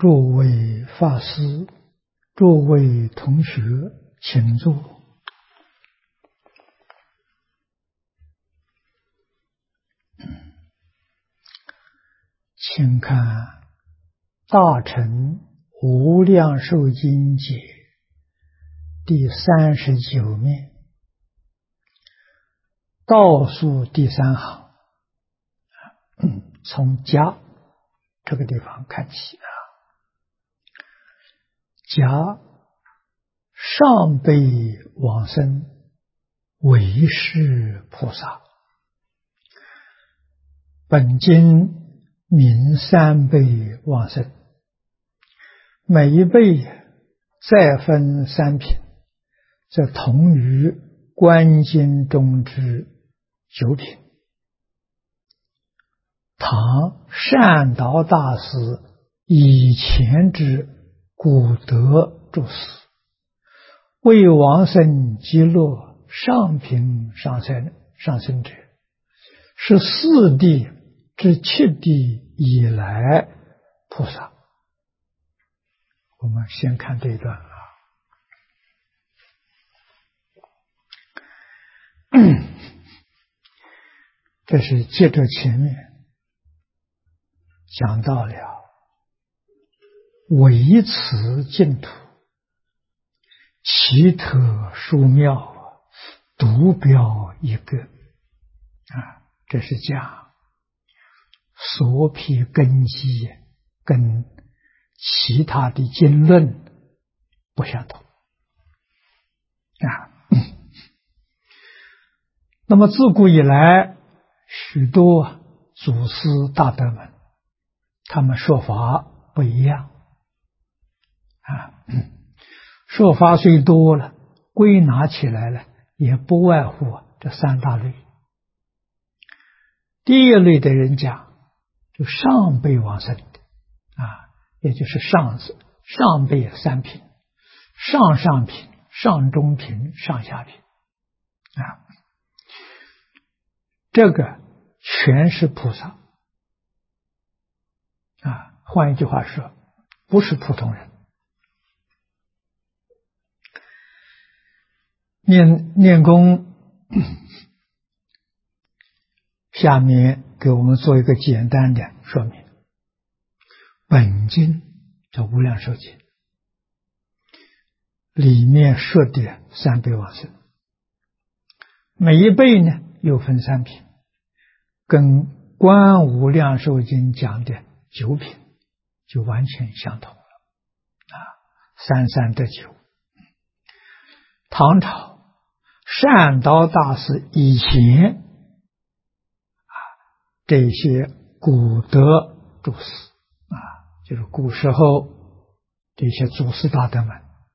诸位法师，诸位同学，请坐。请看《大乘无量寿经解》第39面，倒数第3行，从甲这个地方看起啊。甲上辈往生唯是菩萨，本经名3辈往生，每一辈再分3品，则同于观经中之9品。唐善导大师以前之古德注释，为往生极乐上品上生者，是4地至7地以来菩萨。我们先看这一段啊。这是接着前面讲到了唯此净土，奇特殊妙，独标一个啊，这是讲所披根基跟其他的经论不相同啊。那么自古以来，许多祖师大德们，他们说法不一样啊。说法虽多了，归纳起来了，也不外乎这3大类。第一类的人讲，就上辈往生的啊，也就是上辈3品，上品、上中品、上下品啊，这个全是菩萨啊。换一句话说，不是普通人。念功下面给我们做一个简单的说明。本经叫《无量寿经》，里面说的3辈往生，每一辈呢又分3品，跟《观无量寿经》讲的9品就完全相同了啊，33得9。唐朝善导大师以前这些古德注释啊，就是古时候这些祖师大德们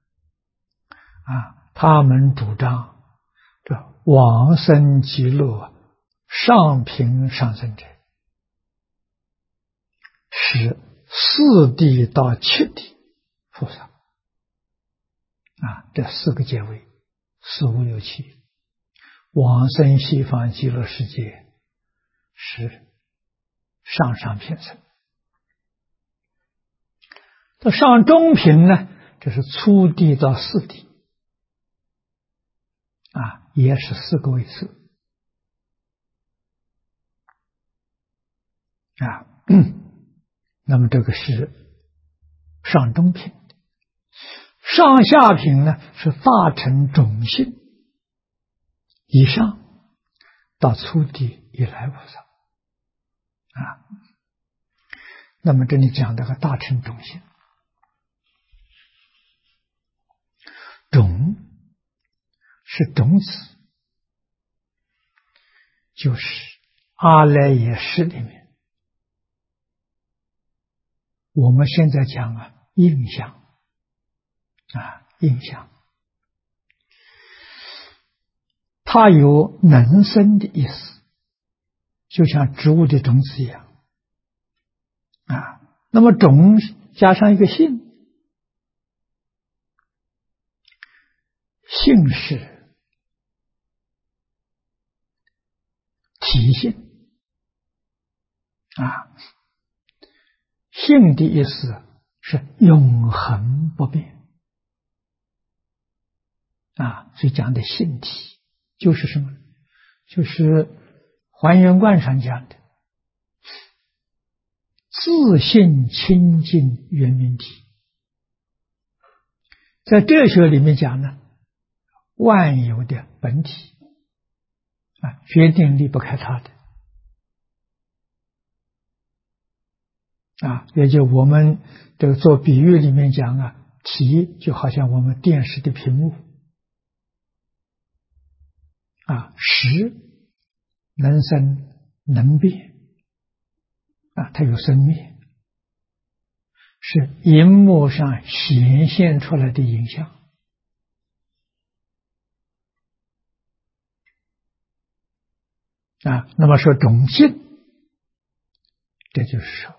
啊，他们主张这往生极乐上品上生者是4地到7地菩萨啊，这4个阶位4、5、6、7，往生西方极乐世界是上品生。到上中品呢，这是初地到4地啊，也是4个位次啊。那么这个是上中品。上下品呢，是大乘种性以上到初地以来菩萨啊。那么这里讲的个大乘种性，种是种子，就是阿赖耶识里面我们现在讲印象啊，印象它有能生的意思，就像植物的种子一样啊。那么种加上一个性，性是体性啊，性的意思是永恒不变啊。所以讲的性体就是什么？就是还原观上讲的自性清净圆明体。在哲学里面讲呢，万有的本体啊，决定离不开它的啊。也就我们这个做比喻里面讲啊，体就好像我们电视的屏幕啊，实能生能变啊，它有生灭，是荧幕上显现出来的影像啊。那么说种性，这就是说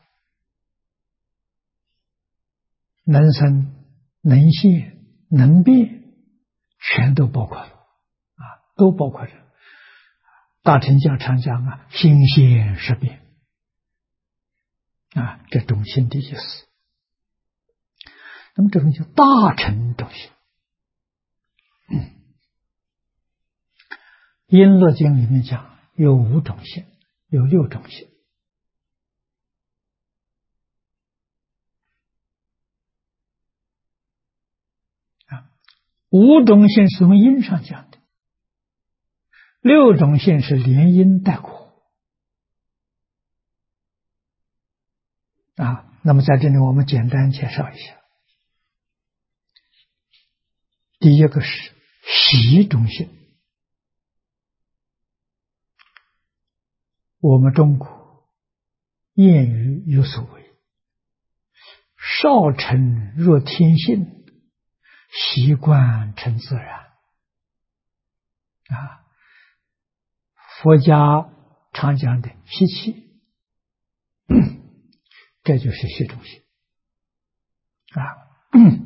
能生能现能变，全都包括了啊，都包括着。大乘教常讲啊，心现识变啊，这种性的意思。那么这种叫大乘种性。璎珞经里面讲有5种性，有6种性啊。5种性是从因上讲的，6种性是连因带果啊。那么在这里我们简单介绍一下。第一个是习种性。我们中国谚语有所谓少成若天性，习惯成自然啊。佛家常讲的习气，这就是习种性啊。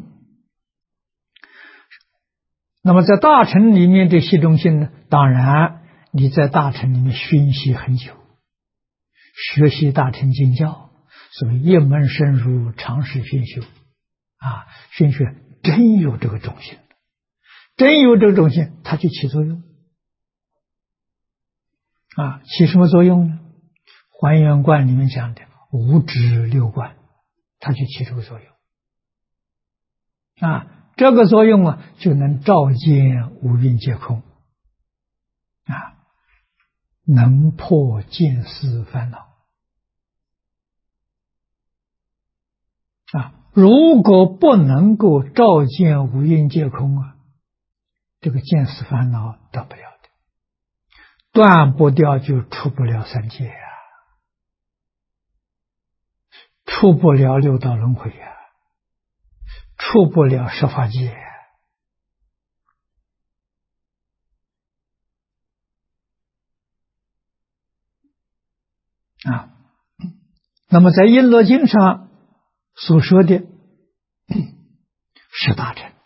那么在大乘里面的习种性呢，当然你在大乘里面熏习很久，学习大乘经教，所谓一门深入，长时熏修啊。熏学真有这个种性，真有这个种性，它就起作用啊。起什么作用呢？还原观里面讲的五指六观，它就起这个作用啊。这个作用啊，就能照见五蕴皆空啊，能破见思烦恼啊。如果不能够照见五蕴皆空啊，这个见思烦恼得不了的，断不掉，就出不了三界啊，出不了六道轮回啊，出不了十法界啊。那么在璎珞经上所说的是大乘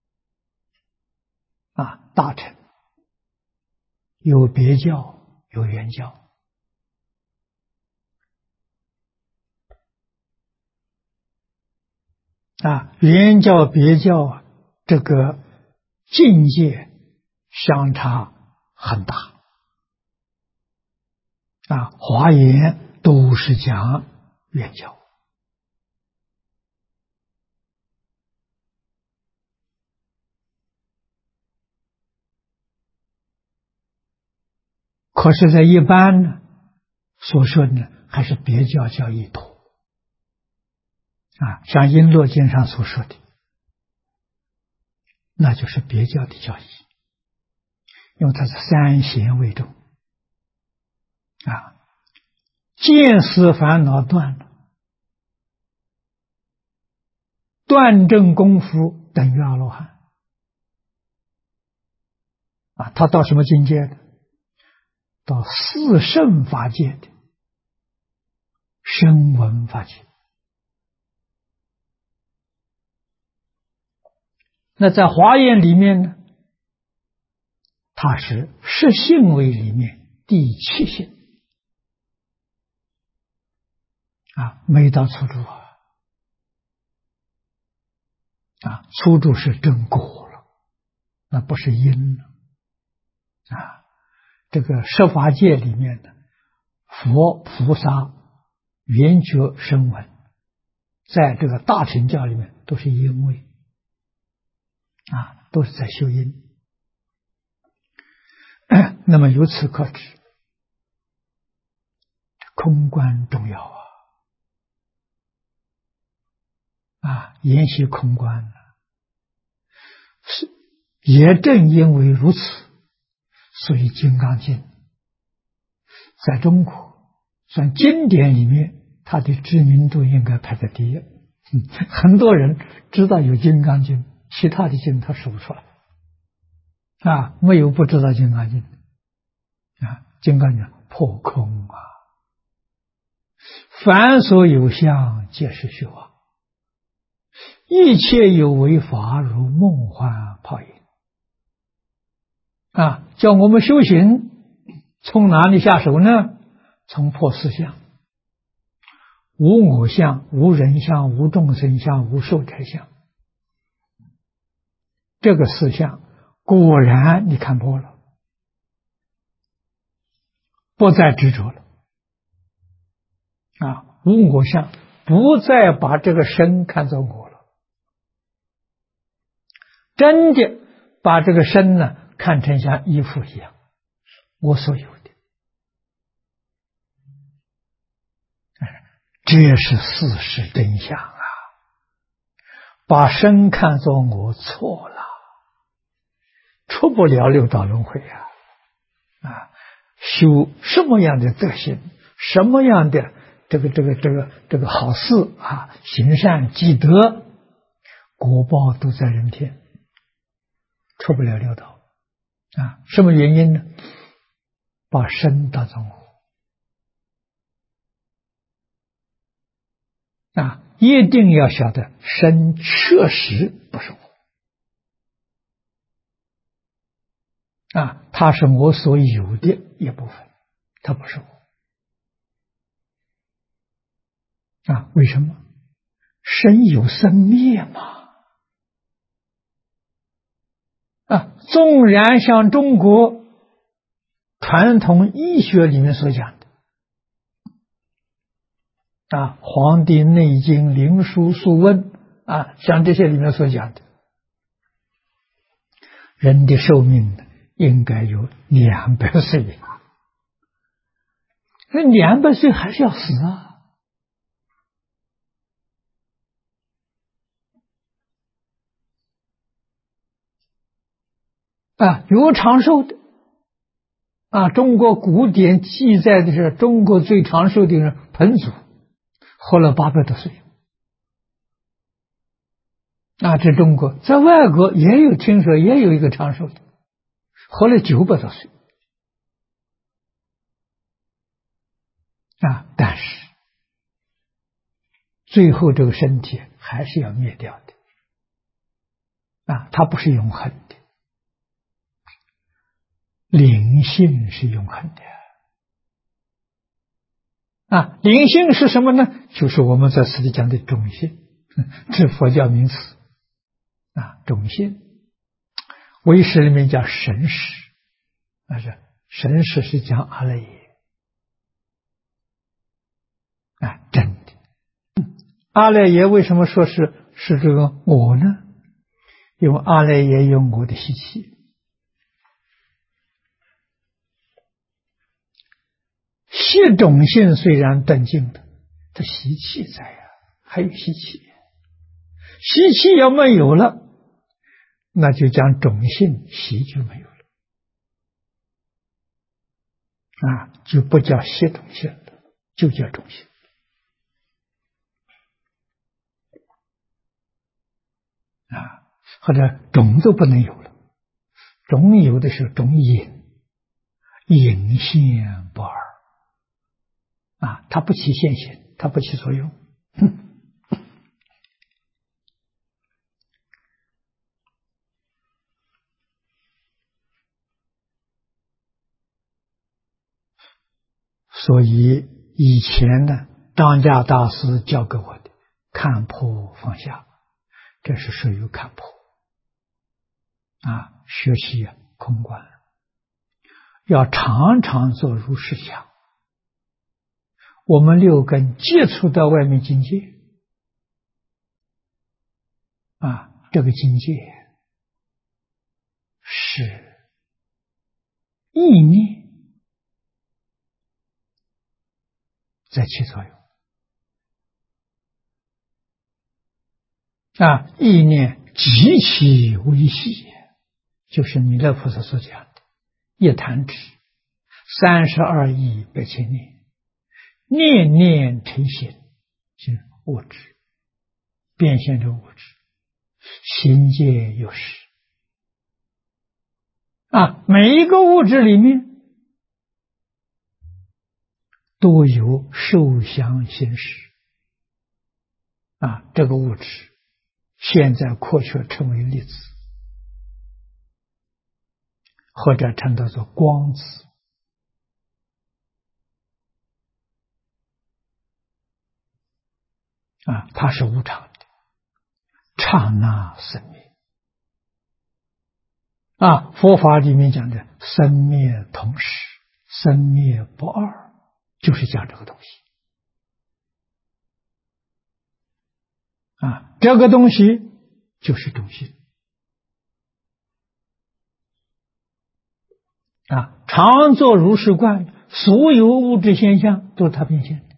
啊，大乘有别教有原教啊。原教别教啊，这个境界相差很大啊。华严都是讲原教可是在一般呢所说的呢，还是别教教义多啊。像璎珞经上所说的，那就是别教的教义，因为它是三贤为重啊。见思烦恼断了，断证功夫等于阿罗汉啊。他到什么境界的？到四圣法界的声闻法界。那在华严里面呢，它是十性位里面第7性啊，没到初住啊。 初住是真果了，那不是因了。这个十法界里面的佛菩萨圆觉声闻，在这个大乘教里面都是因位，都是在修因。那么由此可知，空观重要研习空观是也正因为如此，所以《金刚经》在中国算经典里面，它的知名度应该排在第一。很多人知道有《金刚经》，其他的经他说不出来没有不知道《金刚经》金刚经破空凡所有相，皆是虚妄。一切有为法，如梦幻泡影。叫我们修行，从哪里下手呢？从破四相：无我相、无人相、无众生相、无寿者相。这个四相，果然你看破了，不再执着了。无我相，不再把这个身看作我了，真的把这个身呢看成像衣服一样，我所有的，这是事实真相把身看作我错了，出不了六道轮回修什么样的德行，什么样的这个好事行善积德，果报都在人天，出不了六道什么原因呢？把身当作我一定要晓得身确实不是我它是我所有的一部分，它不是我为什么？身有生灭嘛纵然像中国传统医学里面所讲的黄帝内经、灵枢、素问像这些里面所讲的，人的寿命应该有200岁那200岁还是要死有长寿的中国古典记载的是中国最长寿的人彭祖，活了800多岁这中国在外国也有，听说也有一个长寿的，活了900多岁但是最后这个身体还是要灭掉的它不是永恒的，灵性是永恒的灵性是什么呢？就是我们在此地讲的种性，这是佛教名词种性。唯识里面叫神识神识是讲阿赖耶真的阿赖耶为什么说是这个我呢？因为阿赖耶有我的习气，习种性虽然断尽了，这习气在还有习气，习气要没有了，那就讲种性习就没有了就不叫习种性了，就叫种性或者种都不能有了，种有的是种隐，隐现不二它不起现行，它不起作用所以以前呢，张家大师教给我的看破放下， 这是属于看破学习空观，要常常做如是想。我们六根接触到外面境界这个境界是意念在起作用意念极其微细，就是弥勒菩萨所讲的一弹指32亿8千念，念念成形，就是物质，变现成物质，行界有时每一个物质里面都有受想行识这个物质现在扩却称为粒子，或者称作做光子它是无常的，刹那生灭佛法里面讲的生灭同时，生灭不二，就是讲这个东西这个东西就是中心常作如是观，所有物质现象都是它变现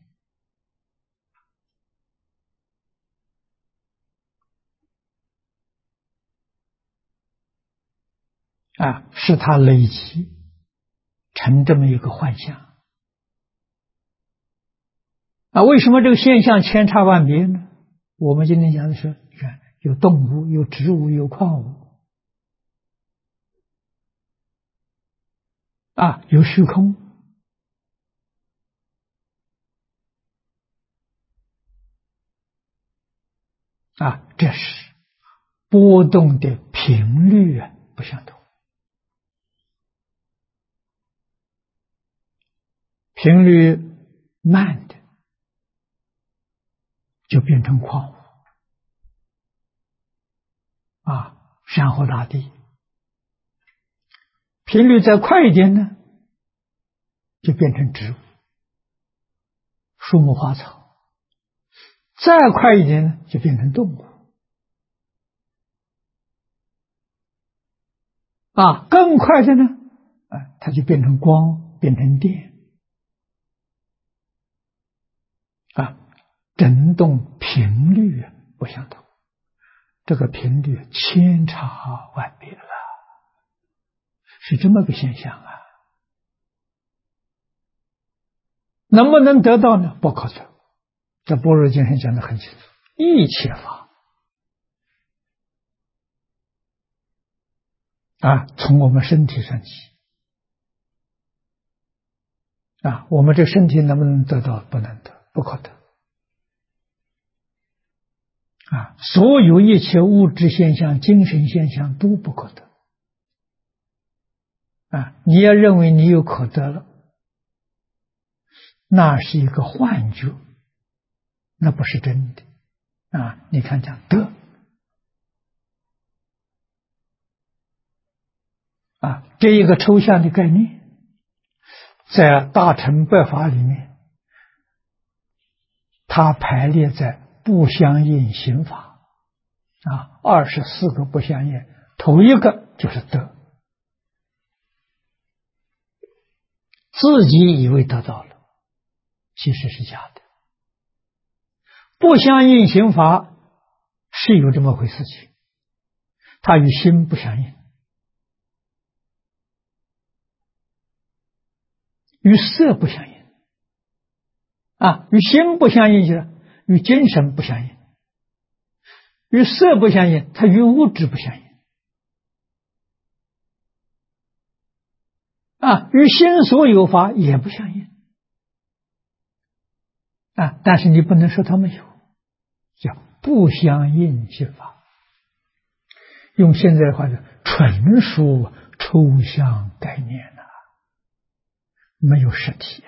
的是它累积成这么一个幻象为什么这个现象千差万别呢？我们今天讲的是有动物，有植物，有矿物有虚空这是波动的频率不相同，频率慢的就变成矿物山河大地，频率再快一点呢就变成植物树木花草，再快一点呢就变成动物更快的呢它就变成光，变成电振动频率不相同，这个频率千差万别了，是这么个现象能不能得到呢？不可得。这般若经上讲得很清楚，一切法从我们身体上起我们这身体能不能得到？不能得，不可得所有一切物质现象、精神现象都不可得你要认为你有可得了，那是一个幻觉，那不是真的你看讲得这一个抽象的概念，在大乘百法里面，它排列在不相应行法24个不相应，头一个就是得，自己以为得到了，其实是假的。不相应行法是有这么回事情，它与心不相应，与色不相应与心不相应，就是与精神不相应，与色不相应，它与物质不相应与心所有法也不相应但是你不能说它没有，叫不相应行法，用现在的话讲，纯属抽象概念没有实体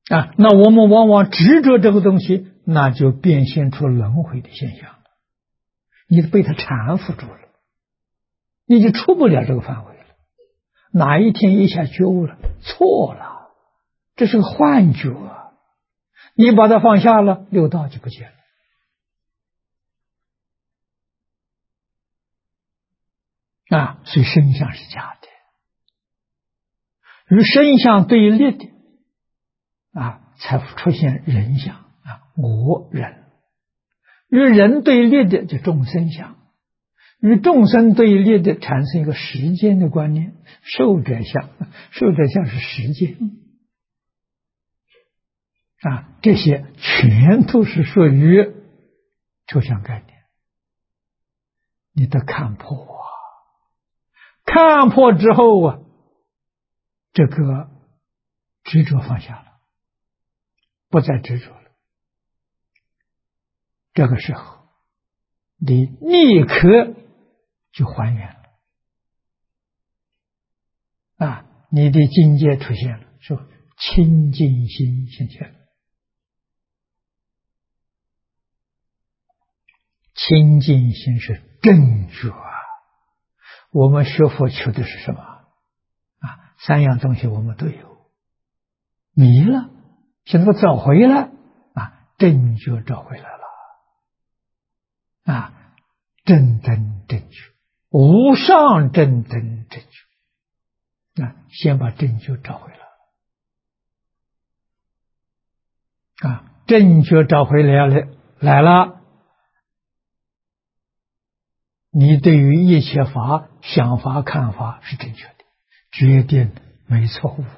那我们往往执着这个东西，那就变现出轮回的现象了。你被它缠缚住了，你就出不了这个范围了。哪一天一下觉悟了，错了，这是个幻觉啊！你把它放下了，六道就不见了。所以身相是假的，与身相对立的才出现人相我人；与人对立的就众生相；与众生对立的产生一个时间的观念，寿者相。寿者相是时间这些全都是属于抽象概念，你得看破看破之后这个执着放下了，不再执着了。这个时候，你立刻就还原了你的境界出现了，说清净心现前了。清净心是正觉我们学佛求的是什么三样东西我们都有，迷了，现在找回来正觉找回来了正等正觉，无上正等正觉先把正觉找回来正觉找回来了，你对于一切法想法看法是正确的，决定没错误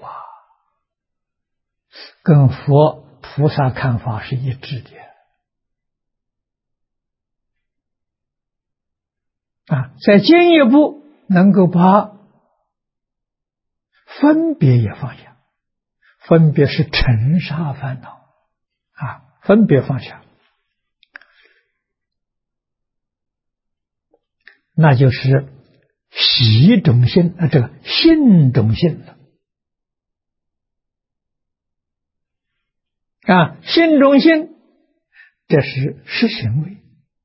跟佛菩萨看法是一致的再进一步能够把分别也放下，分别是尘沙烦恼分别放下，那就是习种性这个性种性了性种性这是实行为，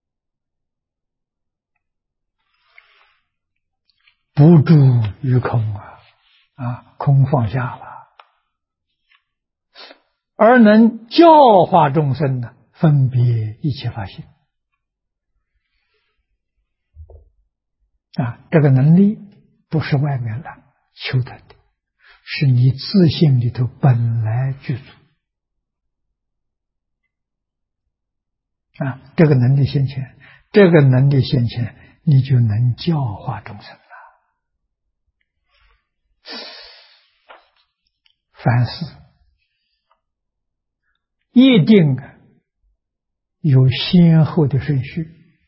不住于空空放下了，而能教化众生分别一切法性这个能力不是外面来求得的，是你自性里头本来具足这个能力现前，这个能力现前，你就能教化众生了。凡事一定有先后的顺序，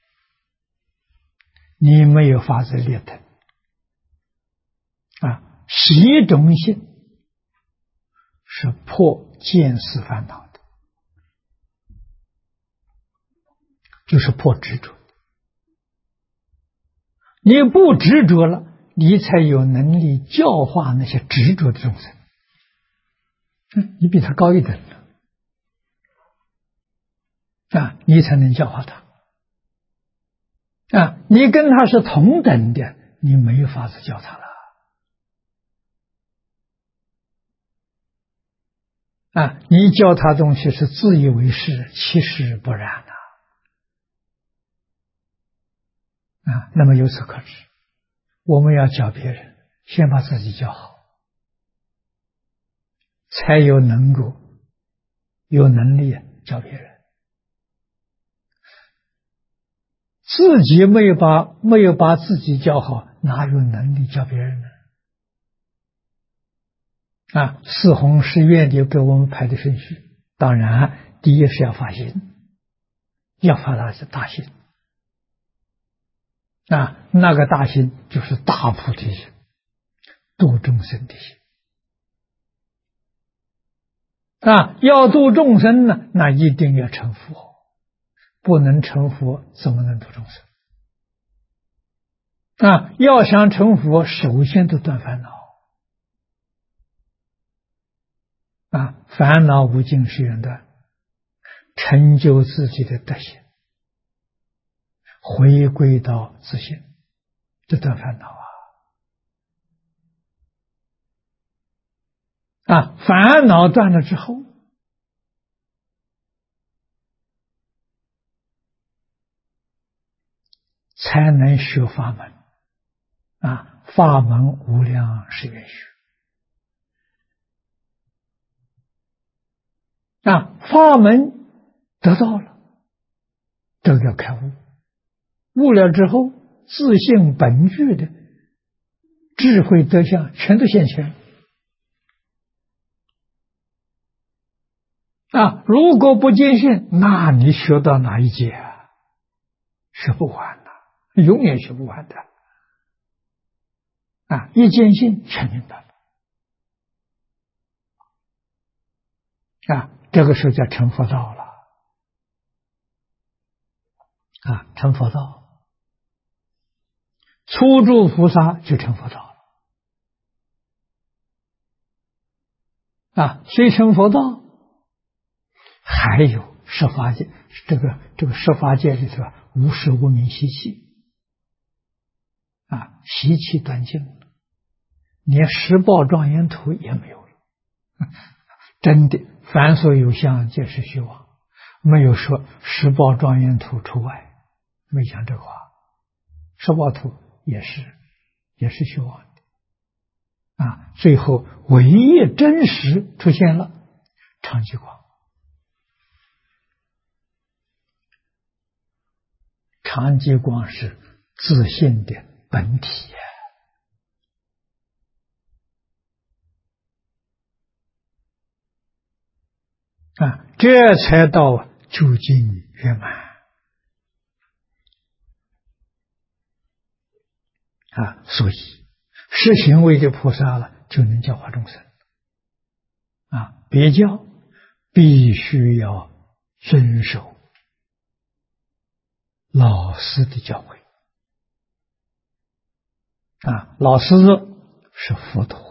你没有法子列等习种性是破见思烦恼的，就是破执着。你不执着了，你才有能力教化那些执着的众生。你比他高一等了你才能教化他你跟他是同等的，你没法子教他了你教他东西是自以为是，其实不然那么由此可知，我们要教别人，先把自己教好，才有能力教别人。自己没有把自己教好，哪有能力教别人呢？四弘誓愿里给我们排的顺序，当然第一是要发心，要发大心那个大心就是大菩提心，度众生的心要度众生呢，那一定要成佛，不能成佛怎么能度众生要想成佛，首先都断烦恼烦恼无尽誓愿断，成就自己的德行，回归到自性，这断烦恼烦恼断了之后，才能学法门法门无量誓愿学法门得到了，这个叫开悟。悟了之后，自性本具的智慧德相全都现前如果不坚信，那你学到哪一节学不完的，永远学不完的一坚信全明白了这个时候叫成佛道了成佛道，初住菩萨就成佛道了虽成佛道，还有十法界，这个十法界里头无始无明习气习气断尽了，连十报庄严图也没有了真的凡所有相皆是虚妄，没有说十报庄严图除外，没讲这话，十报图也是虚妄的最后唯一真实出现了常寂光。常寂光是自性的本体这才到究竟圆满所以是行为的菩萨了，就能教化众生别教必须要遵守老师的教诲老师是佛陀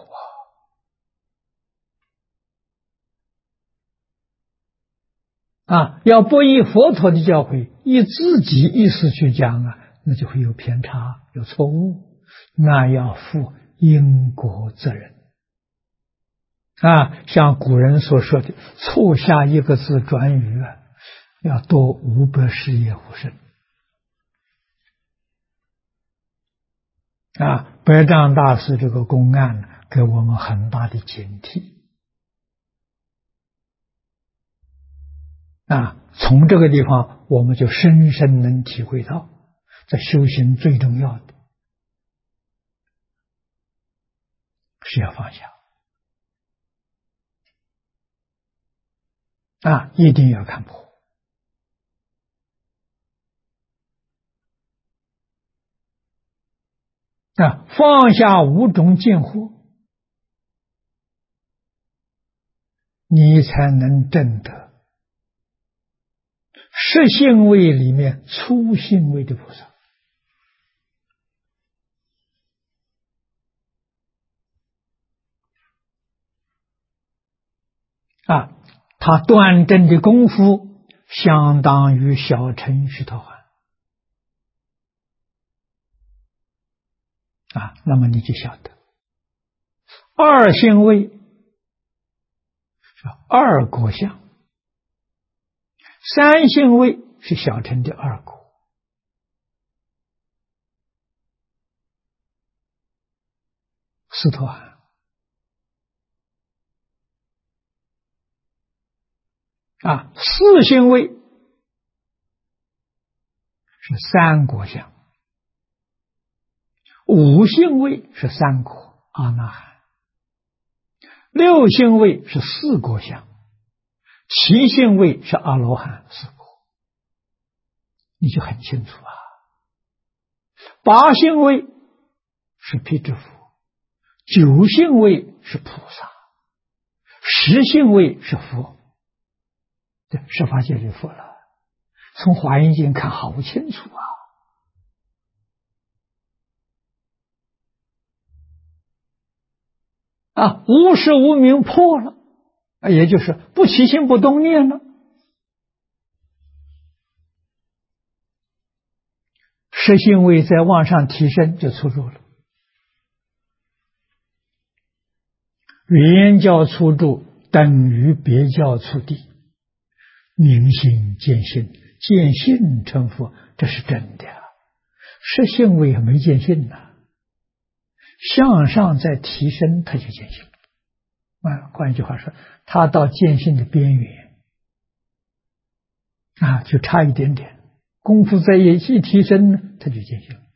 要不依佛陀的教诲，依自己意思去讲那就会有偏差，有错误，那要负因果责任像古人所说的错下一个字转语要多500世业无生白丈大师这个公案给我们很大的警惕从这个地方我们就深深能体会到，在修行最重要的是要放下一定要看破放下5种见惑，你才能证得实性位里面初性位的菩萨他端正的功夫相当于小乘须陀洹那么你就晓得二性位是二果相，三性位是小乘的二果斯陀含四性位是三果相，五性位是三果阿那含，六性位是四果相，七性位是阿罗汉四果，你就很清楚八性位是辟支佛，九性位是菩萨，十性位是佛，这十法界里佛了，从华严经看好清楚无始无明破了也就是不起心不动念了，实性位在往上提升就出住了。原教出住等于别教出地，明心见性，见性成佛，这是真的啊。实性位还没见性呢，向上再提升，他就见性。换一句话说，他到见性的边缘就差一点点，功夫再一提升呢，他就见性。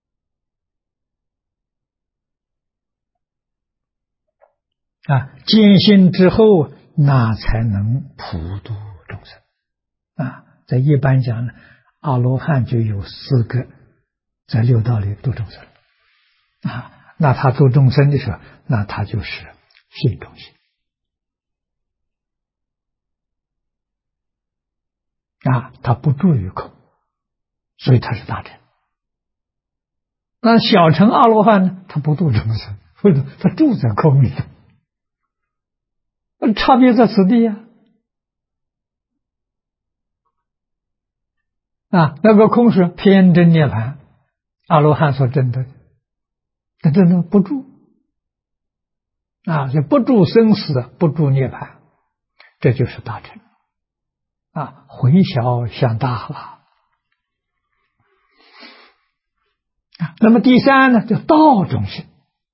见性之后，那才能普度众生。在一般讲呢，阿罗汉就有4个在六道里度众生。那他度众生的时候，那他就是性中心。他不住于空，所以他是大乘。那小乘阿罗汉呢，他不度众生，为什么？他住在空里头。差别在此地呀。那个空是偏真涅槃，阿罗汉所证的，他真的不住就不住生死，不住涅槃，这就是大乘回小向大了。那么第三呢，就道种性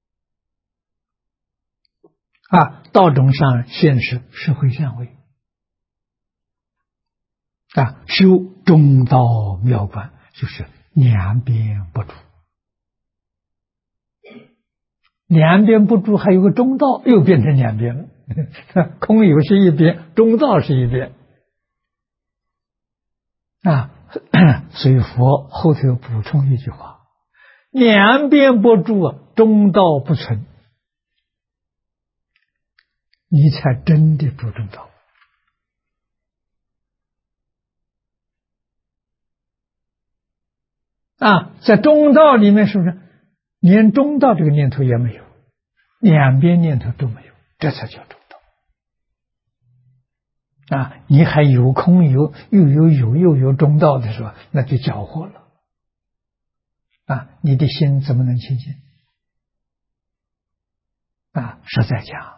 道种上现实是会相位修中道妙观，就是两边不住。两边不住，还有个中道，又变成两边了。空有是一边，中道是一边所以佛后头又补充一句话：两边不住，中道不存，你才真的住中道。在中道里面，是不是连中道这个念头也没有，两边念头都没有，这才叫中道你还有空有又有中道的时候，那就搅和了你的心怎么能清净实在讲，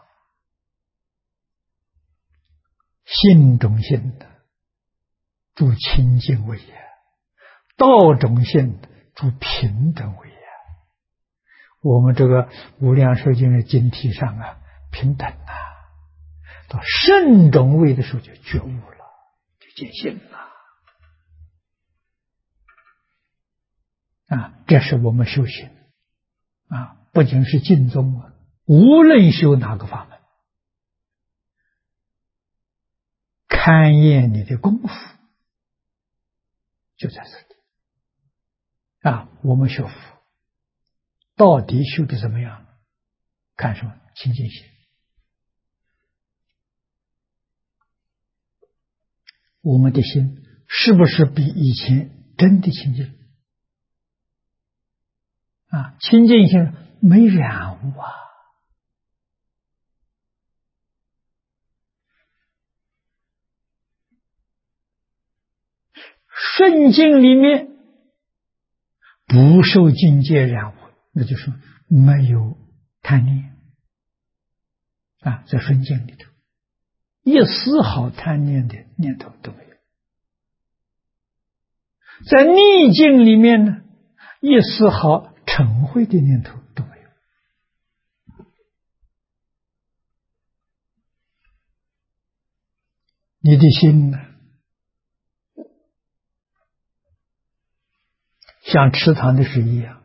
性中性的住清净位也，道种性的住平等位也。我们这个无量寿经的经题上平等到圣种位的时候就觉悟了，就见性了这是我们修行不仅是净宗无论修哪个法门，勘验你的功夫就在这里我们修佛到底修的怎么样？看什么？清净心。我们的心是不是比以前真的清净清净心没染污顺境里面不受境界染污，那就是没有贪念在顺境里头一丝毫贪念的念头都没有。在逆境里面呢，一丝毫嗔恚的念头都没有。你的心呢，像池塘的水一样，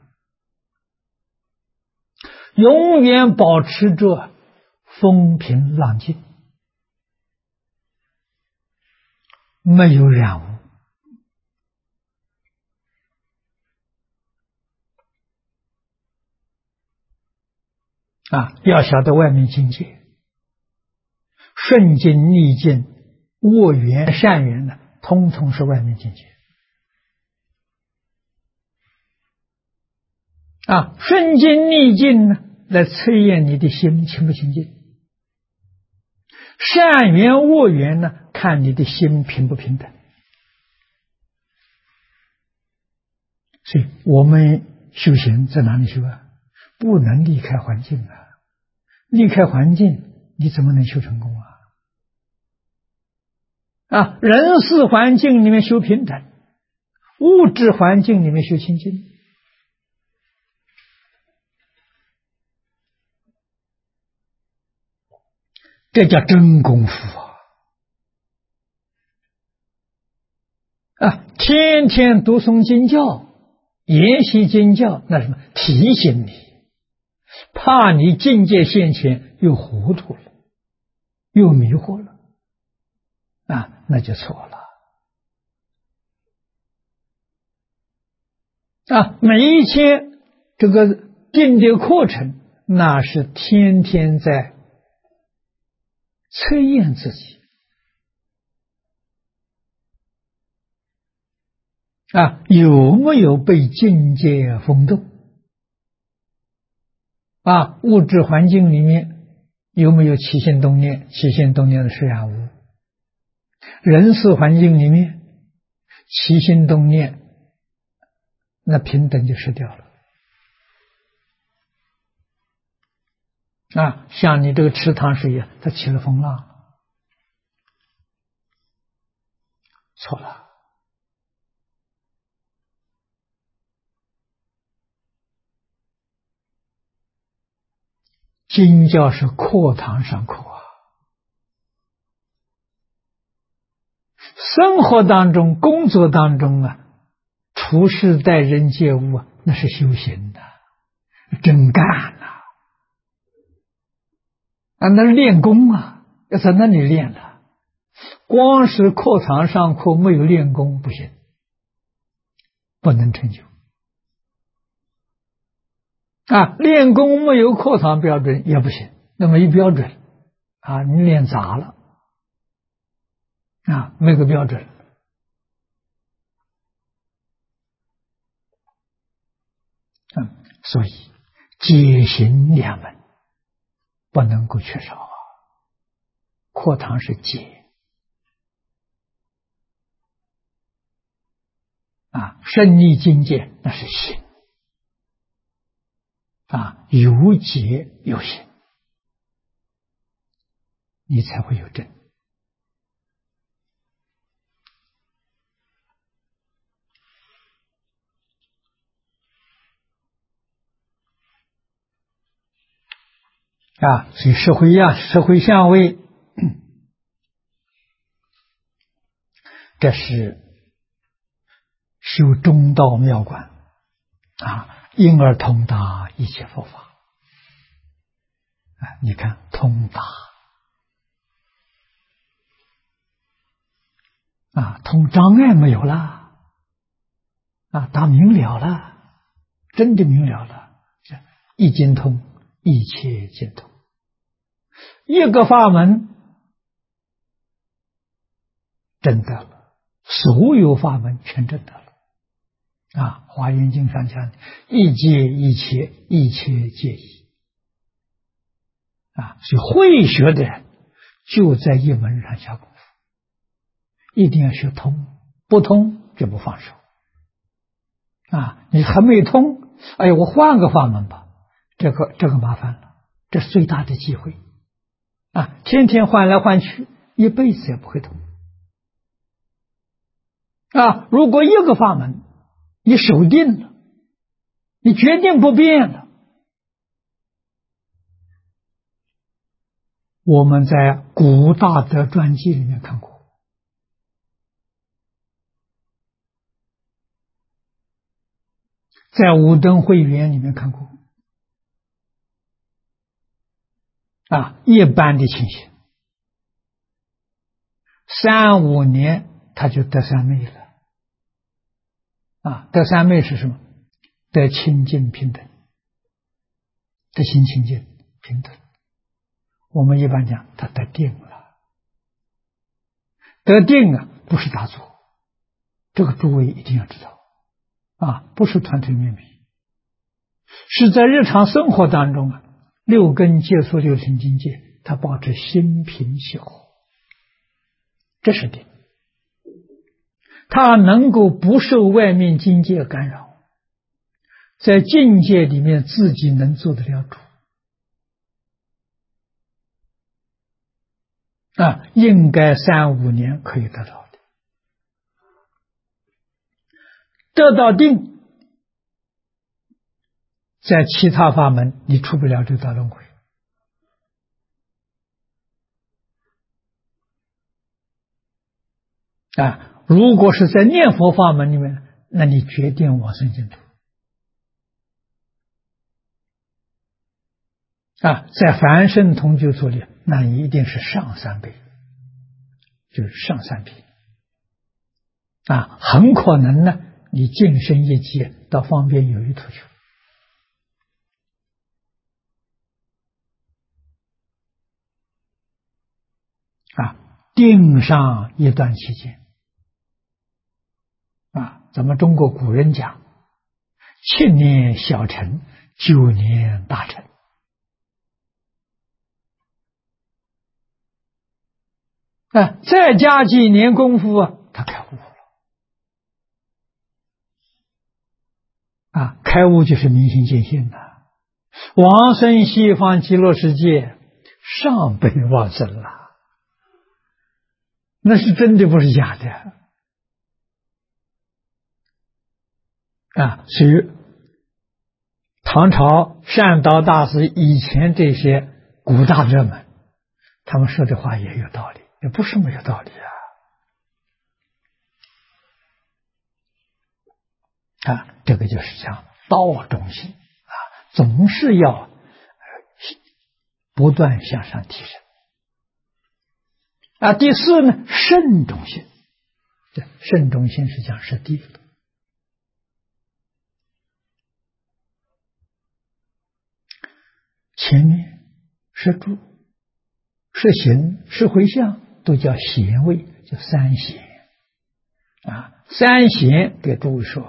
永远保持着风平浪静，没有染污要晓得外面境界，顺境逆境恶缘善缘呢，通通是外面境界顺境逆境呢，来测验你的心清不清净。 善缘恶缘呢，看你的心平不平等。所以我们修行在哪里修啊？不能离开环境啊！离开环境，你怎么能修成功啊？人事环境里面修平等，物质环境里面修清净。这叫真功夫天天读诵经教，研习经教，那什么提醒你，怕你境界现前又糊涂了，又迷惑了那就错了每一天这个定的课程，那是天天在测验自己有没有被境界风动物质环境里面有没有起心动念？起心动念的是无。人事环境里面起心动念，那平等就失掉了像你这个池塘水它起了风浪，错了。经教是课堂上课生活当中工作当中处事待人接物那是修行的，真干那练功要在那里练了。光是课堂上课没有练功不行，不能成就练功没有课堂标准也不行，那么一标准你练砸了没个标准所以戒行两门不能够缺少课堂是戒胜利境界那是行有戒有行，你才会有正所以社会相位这是修中道妙观因而通达一切佛法你看通达通障碍没有了达明了了，真的明了了，一经通一切尽通，一个法门证得了，所有法门全证得了华严经上讲一切一切一切皆一所以会学的人就在一门上下功夫，一定要学通，不通就不放手你还没通，我换个法门吧，这个麻烦了，这是最大的机会天天换来换去，一辈子也不会通如果一个法门你守定了，你决定不变了，我们在古大德传记里面看过在五灯会员里面看过一般的情形3、5年他就得三昧了得三昧是什么？得清净平等，得心清净平等。我们一般讲他得定了，得定不是打坐，这个诸位一定要知道不是团团面皮，是在日常生活当中六根接触六尘境界他保持心平气和，这是定。他能够不受外面境界干扰，在境界里面自己能做得了主。应该3-5年可以得到的。得到定，在其他法门你出不了六道轮回。如果是在念佛法门里面，那你决定往生净土。在凡圣同居处里，那一定是上3辈，就是上3品。很可能呢，你晋升一级到方便有余土去。定上一段期间，咱们中国古人讲，7年小成，9年大成。再加几年功夫他开悟了。开悟就是明心见性了，往生西方极乐世界，上辈往生了，那是真的，不是假的。所以唐朝善导大师以前这些古大德们，他们说的话也有道理，也不是没有道理这个就是讲道中心总是要不断向上提升。第4呢，慎中心。慎中心是讲是地的。前面是住、是行、是回向，都叫贤位，叫3贤。3贤给诸位说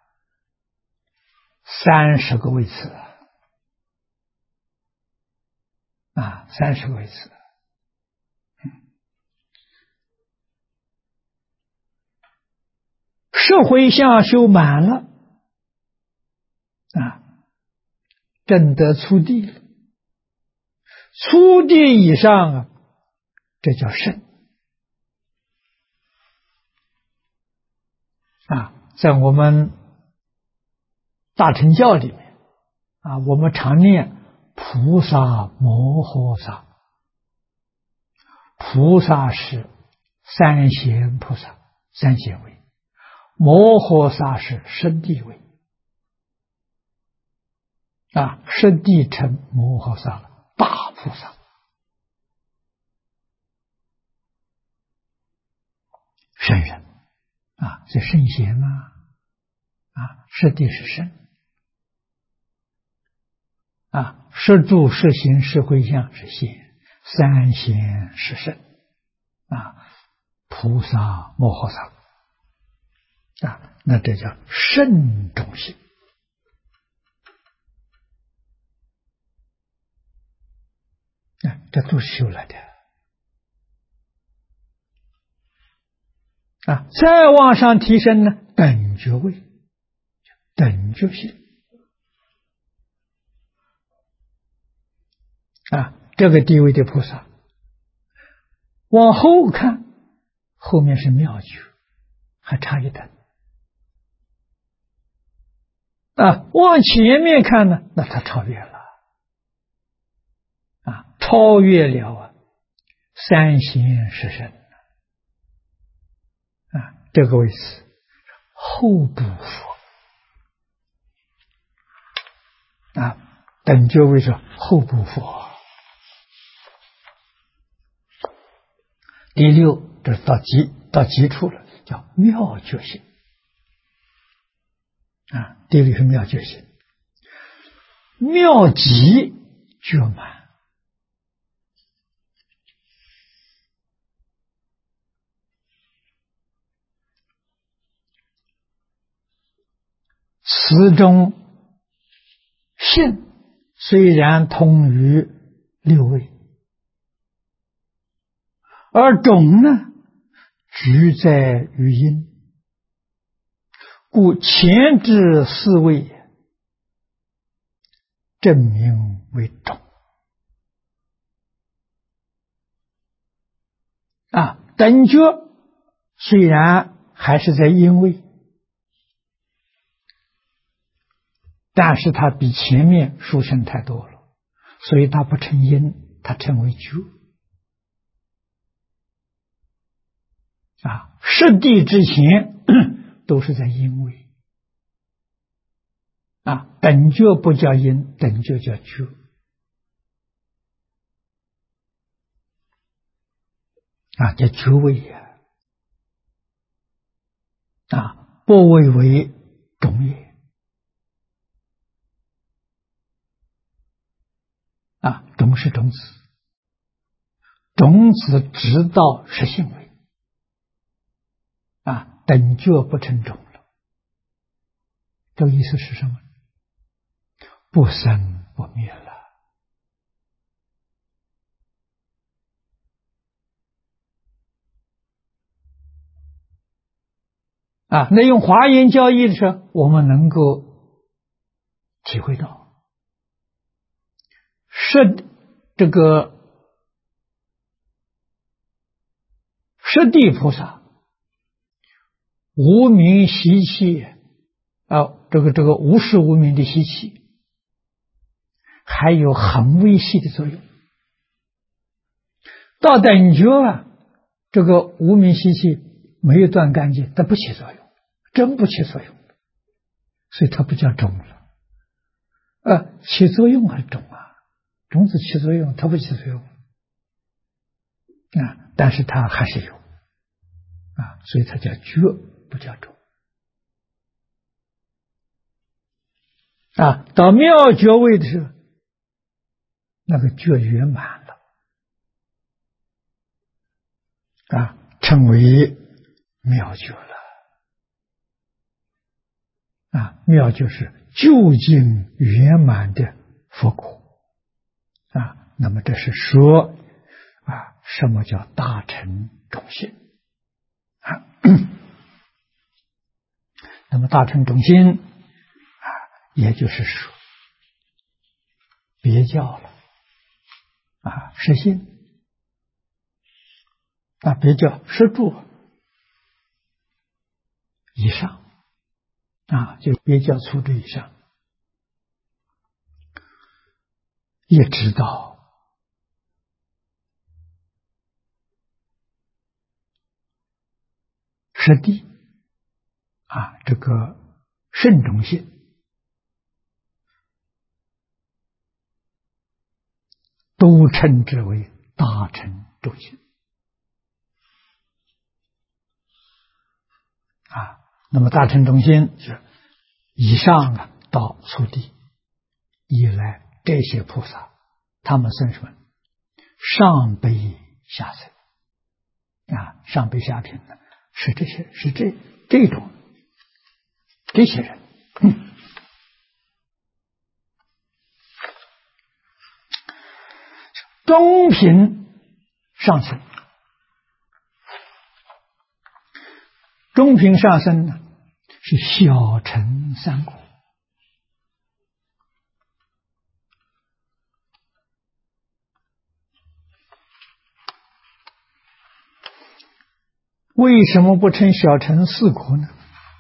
30个位次30个位次。是回向修满了证得初地了。初地以上这叫圣在我们大乘教里面我们常念菩萨摩诃萨。菩萨是3贤菩萨，3贤位；摩诃萨是圣地位。圣地成摩诃萨了，大菩萨。圣人这圣贤圣地是圣是住是行是回向是贤，3贤是圣菩萨摩诃萨那这叫圣中心。这都是修来的再往上提升呢，等觉位，等觉性这个地位的菩萨，往后看，后面是妙觉，还差一等往前面看呢，那他超越了超越了3贤是圣这个位置后部佛等觉位是后部佛。第6这是到极处了，叫妙觉性第6是妙觉性，妙极觉满。此中性虽然通于6位， 而种呢，居在于因，故前之四位证明为种。等觉虽然还是在因位，但是它比前面殊胜太多了，所以它不成因，它称为觉。实地之前都是在因位。等觉不叫因，等觉叫觉。叫觉位也。不谓为种也。种是种子，种子直到实性位。等觉不成种了。这个意思是什么？不生不灭了。那用华严教义的时候，我们能够体会到，这个实地菩萨无明习气这个无始无明的习气，还有很微细的作用。到等觉这个无明习气没有断干净，它不起作用，真不起作用，所以它不叫种了。起作用还是种种子起作用，它不起作用但是它还是有所以它叫觉，不叫种。到妙觉位的时候，那个觉圆满了称为妙觉了。妙觉是究竟圆满的佛果那么这是说什么叫大乘种性那么大乘种性也就是说别教了实性别教实住以上就别教粗这以上，也知道实地这个慎重性都称之为大乘种性那么大乘种性是以上到初地以来，这些菩萨他们算什么？上辈下生上辈下品呢，是这些，是这种这些人中品上生。中品上生呢，是小乘三果。为什么不称小乘四果呢？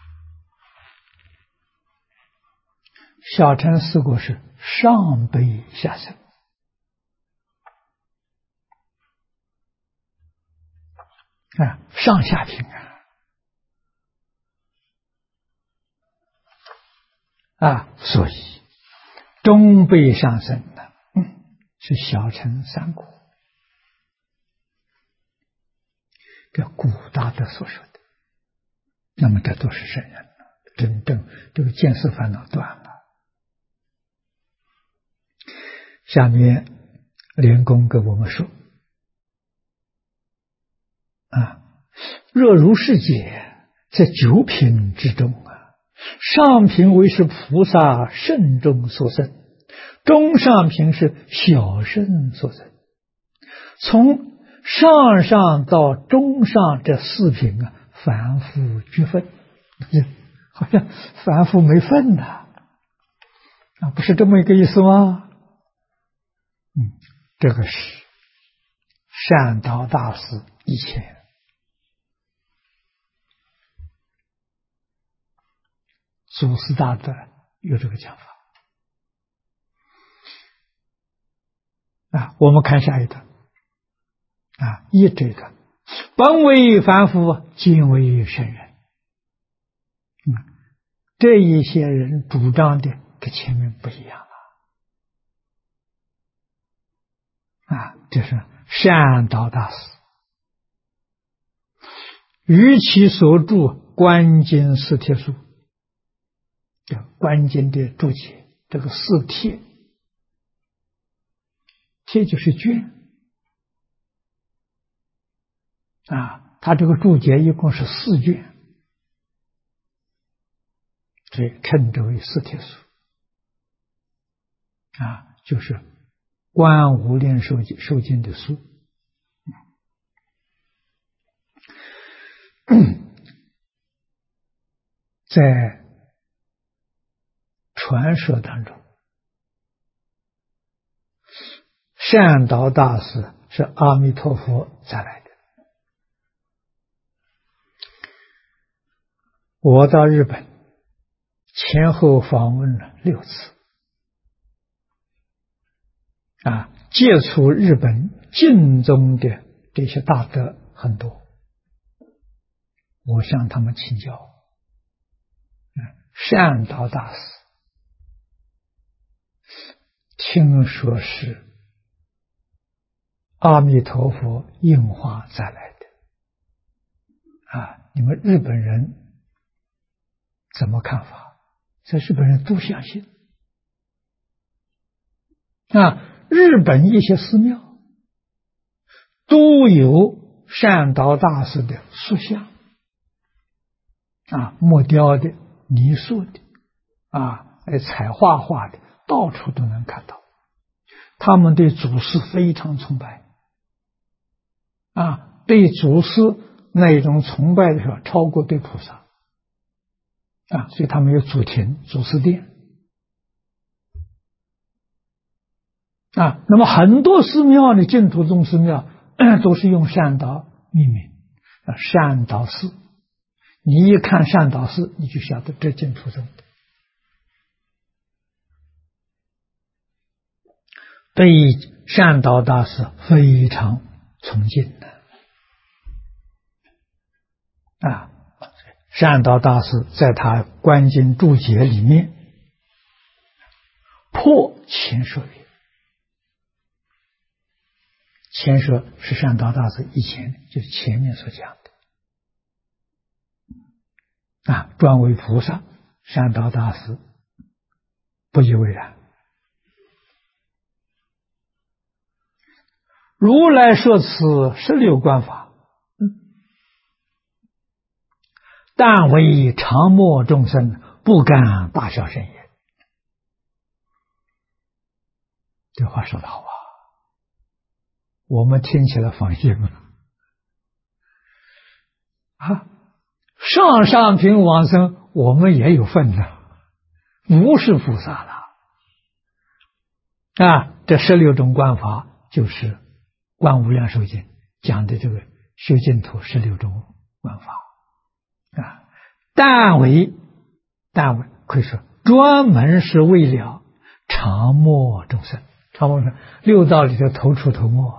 小乘四果是上辈下生上下品所以中辈上生的是小乘三果，这古大德所说的。那么这都是圣人了，真正这个见思烦恼断了。下面莲公给我们说若如是解，在九品之中上品为是菩萨圣众所生，中上品是小圣所生。从上上到中上这四品啊，凡夫俱分，好像凡夫没份呐，不是这么一个意思吗？这个是善导大师以前祖师大德有这个讲法我们看下一段一这段，本为凡夫，今为圣人。这一些人主张的跟前面不一样这是善导大师于其所著《观经四帖书》，观经的注解，这个四帖，帖就是卷他这个注解一共是4卷，所以称之为四帖书就是观无量寿经的书。在传说当中，善导大师是阿弥陀佛再来的。我到日本前后访问了6次接触日本净宗的这些大德很多，我向他们请教。善导大师听说是阿弥陀佛应化再来的你们日本人怎么看法？在日本人都相信日本一些寺庙都有善导大师的塑像木雕的、泥塑的彩画的，到处都能看到。他们对祖师非常崇拜对祖师那种崇拜的时候超过对菩萨所以他们有祖庭、祖师殿那么很多寺庙的净土宗寺庙都是用善导命名善导寺。你一看善导寺，你就晓得这净土宗的。对善导大师非常崇敬的善导大师在他观经注解里面破前说语，前说是善导大师以前就是前面所讲的专为菩萨，善导大师不以为然。如来说此16观法，但为常默众生，不敢大小圣言。这话说得好我们听起来放心了上上品往生我们也有份的，不是菩萨了这16种观法就是观无量寿经讲的这个修净土16种观法但为可以说专门是为了常默众生。常默是六道里头头出头没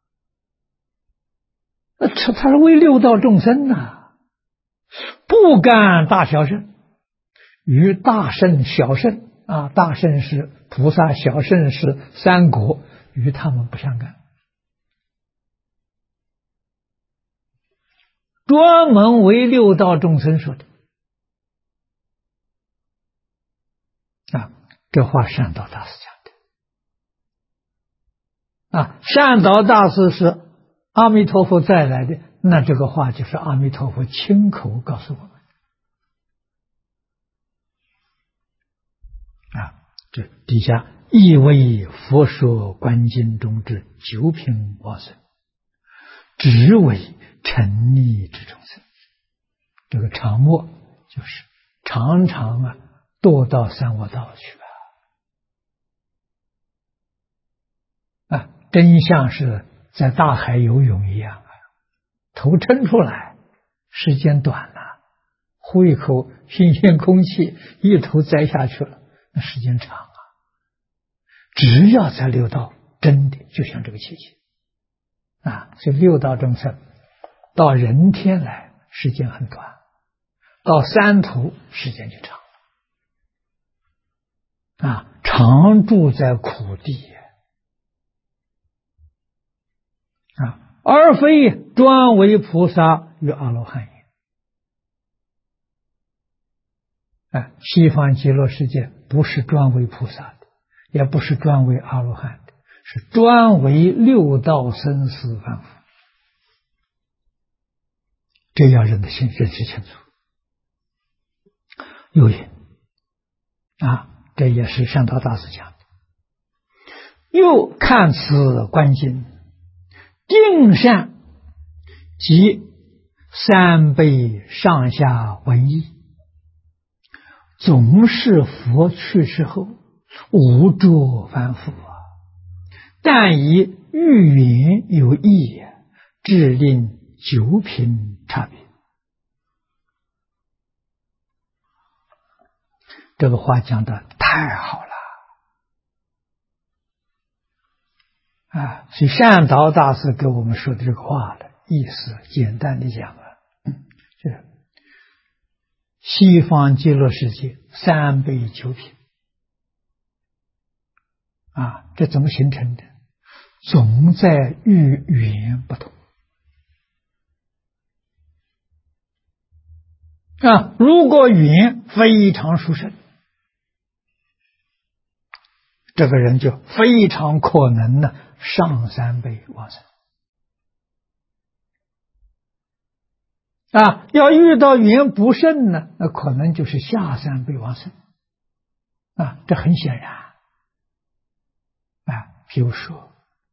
他是为六道众生不干大小圣，与大圣小圣大圣是菩萨，小圣是三果，与他们不相干，专门为六道众生说的这话善导大师讲的善导大师是阿弥陀佛再来的，那这个话就是阿弥陀佛亲口告诉我们这底下亦为佛说观经中之9品往生， 只为沉溺之众生。这个常默就是常常堕到三恶道去真像是在大海游泳一样头抻出来，时间短了，呼一口新鲜空气，一头栽下去了，那时间长只要在六道，真的就像这个情形所以六道众生到人天来时间很短，到三途时间就长常住在苦地而非专为菩萨与阿罗汉也。西方极乐世界不是专为菩萨的，也不是专为阿罗汉的，是专为六道生死凡夫。这要认识清楚。有因这也是善导大师讲的。又看此观经，定善即三辈上下文义，总是佛去世后无着凡夫但以欲云有义，致令九品差别。这个话讲的太好了所以善导大师给我们说的这个话的意思，简单的讲就是西方极乐世界三辈九品这怎么形成的？总在语言不同如果语言非常殊胜，这个人就非常可能上三辈往生要遇到语言不慎呢，那可能就是下三辈往生这很显然比如说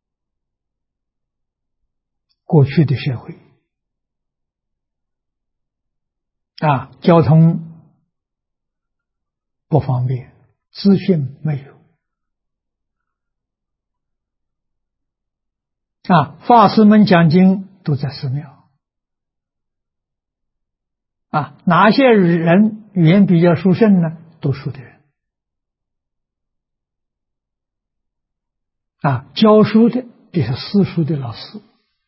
过去的社会交通不方便，资讯没有法师们讲经都在寺庙哪些人语言比较殊胜呢？读书的人教书的，这是私塾的老师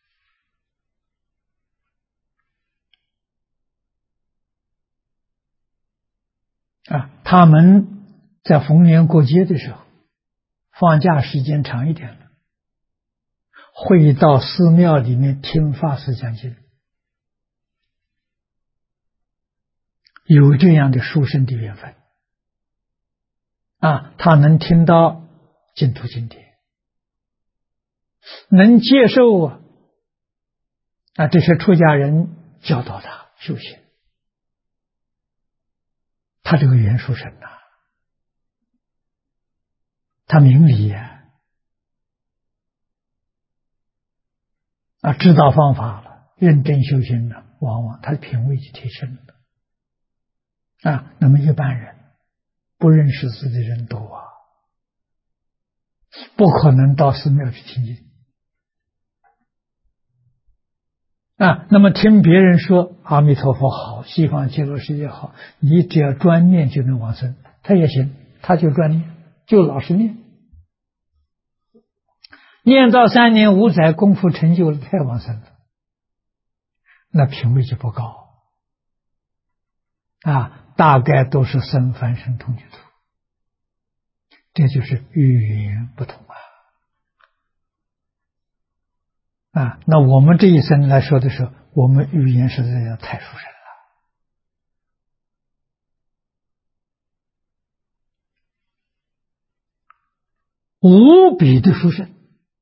他们在逢年过节的时候，放假时间长一点了，会到寺庙里面听法师讲经，有这样的殊胜的缘分他能听到净土经典，能接受这些出家人教导他修行，他这个缘殊胜他明理知道方法了，认真修行了，往往他的品位就提升了那么一般人不认识字的人多不可能到寺庙去听经那么听别人说阿弥陀佛好，西方极乐世界好，你只要专念就能往生，他也行，他就专念，就老实念，念到3年5载，功夫成就了，他也往生了，那品位就不高大概都是生凡圣同居土，这就是语言不同那我们这一生来说的时候，我们语言实在要太殊胜了无比的殊胜，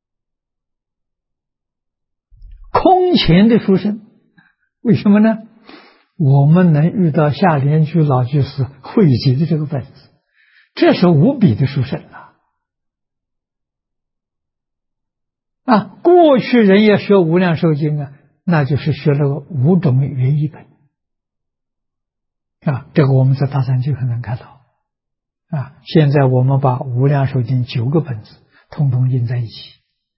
空前的殊胜。为什么呢？我们能遇到下莲居老居士汇集的这个本子，这是无比的殊胜过去人也学无量寿经那就是学了5种原译本这个我们在大藏经很能看到现在我们把无量寿经9个本子统统印在一起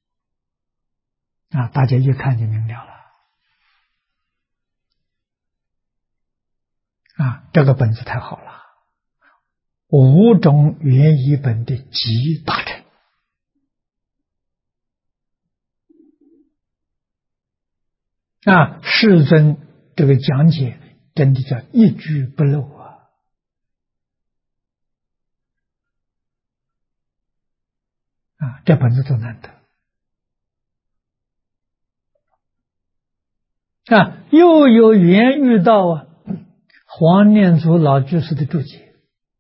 大家一看就明了了这个本子太好了，5种原译本的集大成世尊这个讲解真的叫一句不漏这本子多难得又有缘遇到黄念祖老居士的注解，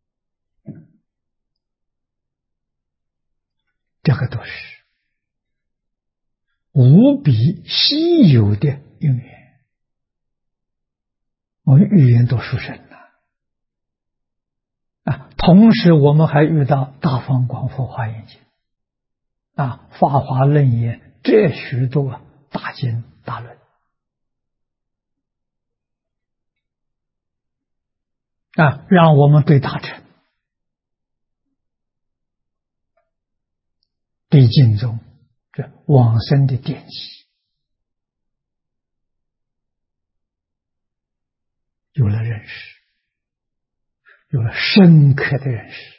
这个都是无比稀有的因缘，我们语言都殊胜了同时我们还遇到大方广佛华严经法华论言这许多大经大论让我们对大乘对经中这往生的典籍有了认识，有了深刻的认识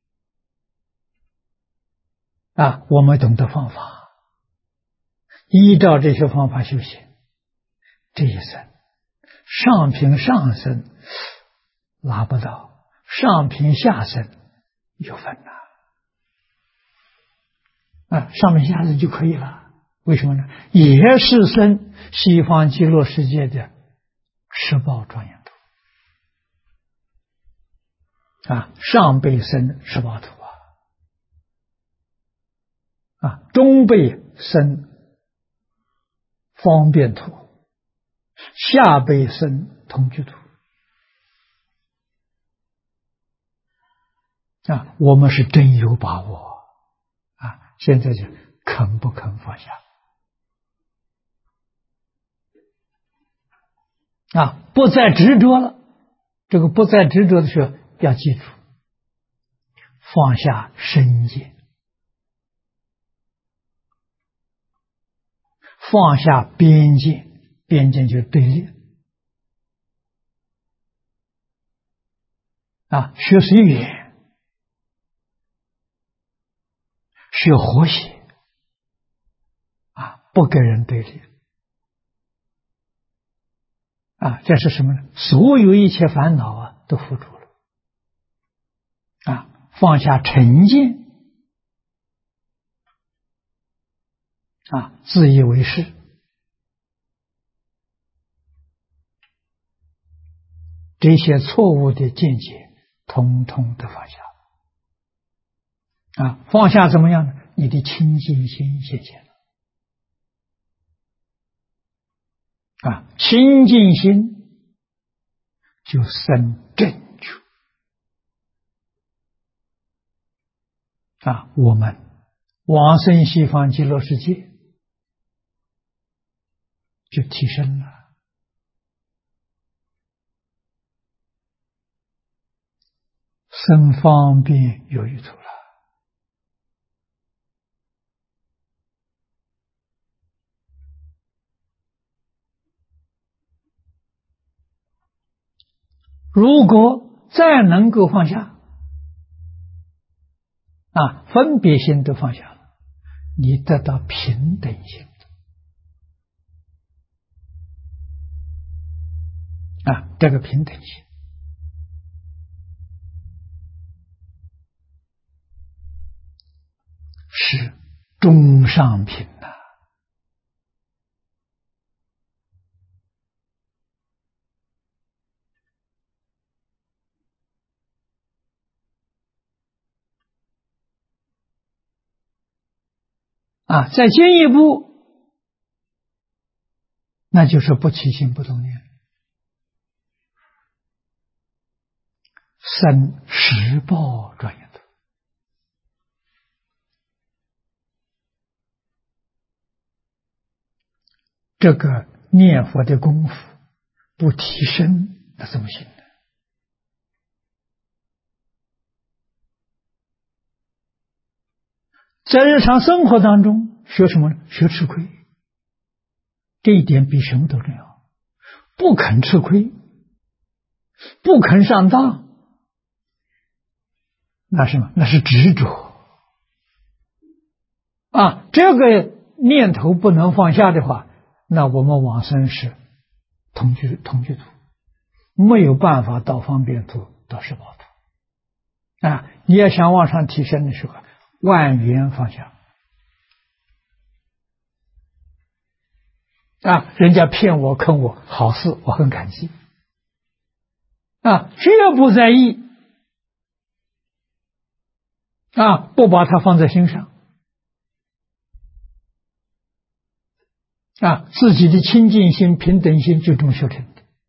我们懂得方法，依照这些方法修行，这一生上品上生拿不到，上品下生有分上品下生就可以了。为什么呢？也是生西方极乐世界的十报庄严土上辈生十报土中辈生方便土，下辈生同居土我们是真有把握现在就肯不肯放下不再执着了。这个不再执着的时候要记住，放下身见，放下边界，边界就是对立学随缘，学和谐不跟人对立这是什么呢？所有一切烦恼都付诸了放下成见自以为是这些错误的见解统统的放下放下怎么样呢？你的清净心现前了清净心就生正觉我们往生西方极乐世界就提升了，生方便有余土了如果再能够放下分别心都放下了，你得到平等心这个平等心是中上品再进一步那就是不起心不动念，生十报庄严土这个念佛的功夫不提升，那怎么行呢？在日常生活当中学什么呢？学吃亏，这一点比什么都重要。不肯吃亏，不肯上当，那什么？那是执着啊！这个念头不能放下的话，那我们往生是同居土，没有办法到方便土，到十宝土啊！你要想往上提升的时候，万缘放下啊！人家骗我坑我，好事我很感激啊，绝不在意啊，不把它放在心上啊，自己的清净心、平等心最终修成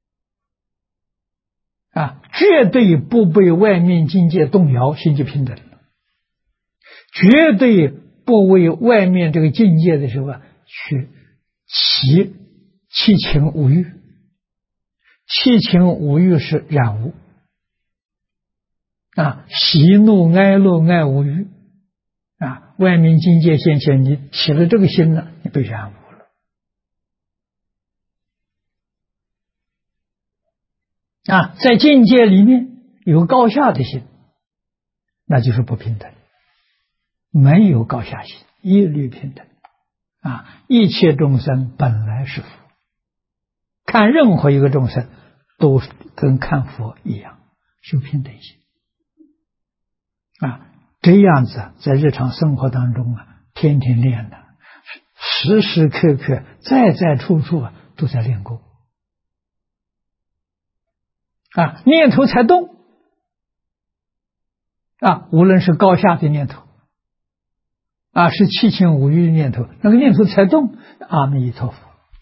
的啊，绝对不被外面境界动摇，心就平等了。绝对不为外面这个境界的时候去起七情五欲，七情五欲是染污啊，喜怒哀乐爱无欲啊，外面境界现前，你起了这个心呢，你被染污了啊，在境界里面有高下的心，那就是不平等。没有高下心，一律平等啊！一切众生本来是佛，看任何一个众生都跟看佛一样，修平等心啊！这样子在日常生活当中天天练的，时时刻刻在在处处都在练功啊！念头才动啊！无论是高下的念头啊，是七情五欲的念头，那个念头才动。阿弥陀佛，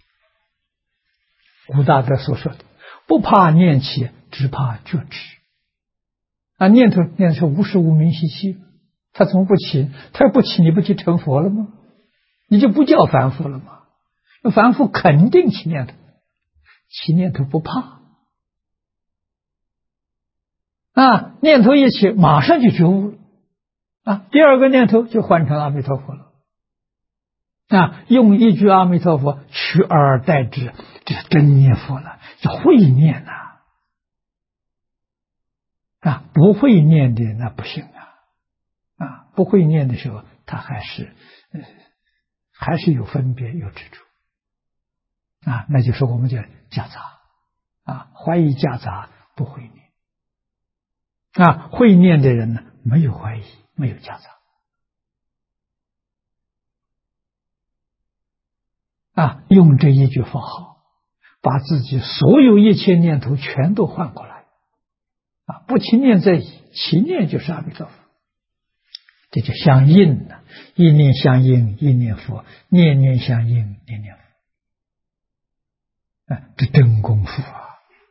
古大德所说的，不怕念起，只怕觉知啊。念头是无时无明习气，他怎么不起？他要不起，你不就成佛了吗？你就不叫凡夫了吗？凡夫肯定起念头，起念头不怕啊，念头一起，马上就觉悟了。啊，第二个念头就换成阿弥陀佛了啊！用一句阿弥陀佛取而代之，这是真念佛了，是会念啊！不会念的那不行啊！不会念的时候，他还是有分别有执着啊，那就是我们叫夹杂啊，怀疑夹杂不会念啊，会念的人呢，没有怀疑，没有夹杂啊，用这一句佛号，把自己所有一切念头全都换过来啊，不起念在一，起念就是阿弥陀佛，这就相应了，一念相应，一念佛，念念相应，念念佛，这真功夫啊！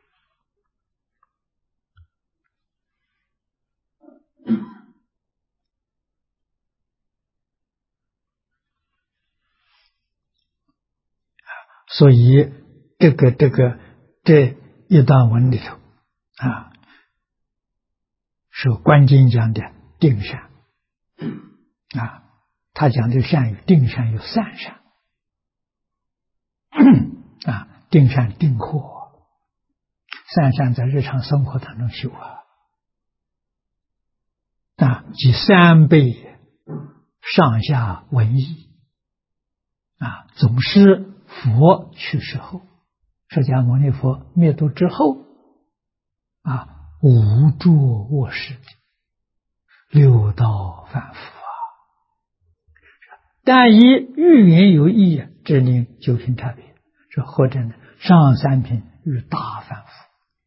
所以这一段文里头啊，是观经讲的定善啊，他讲的善与定善有三善啊，定善定惑，三善在日常生活当中修啊，即三倍上下文义啊，总是佛去世后，释迦牟尼佛灭度之后啊，无著卧世六道反复但以欲言有意只令九品差别，这或者呢上三品与大反复。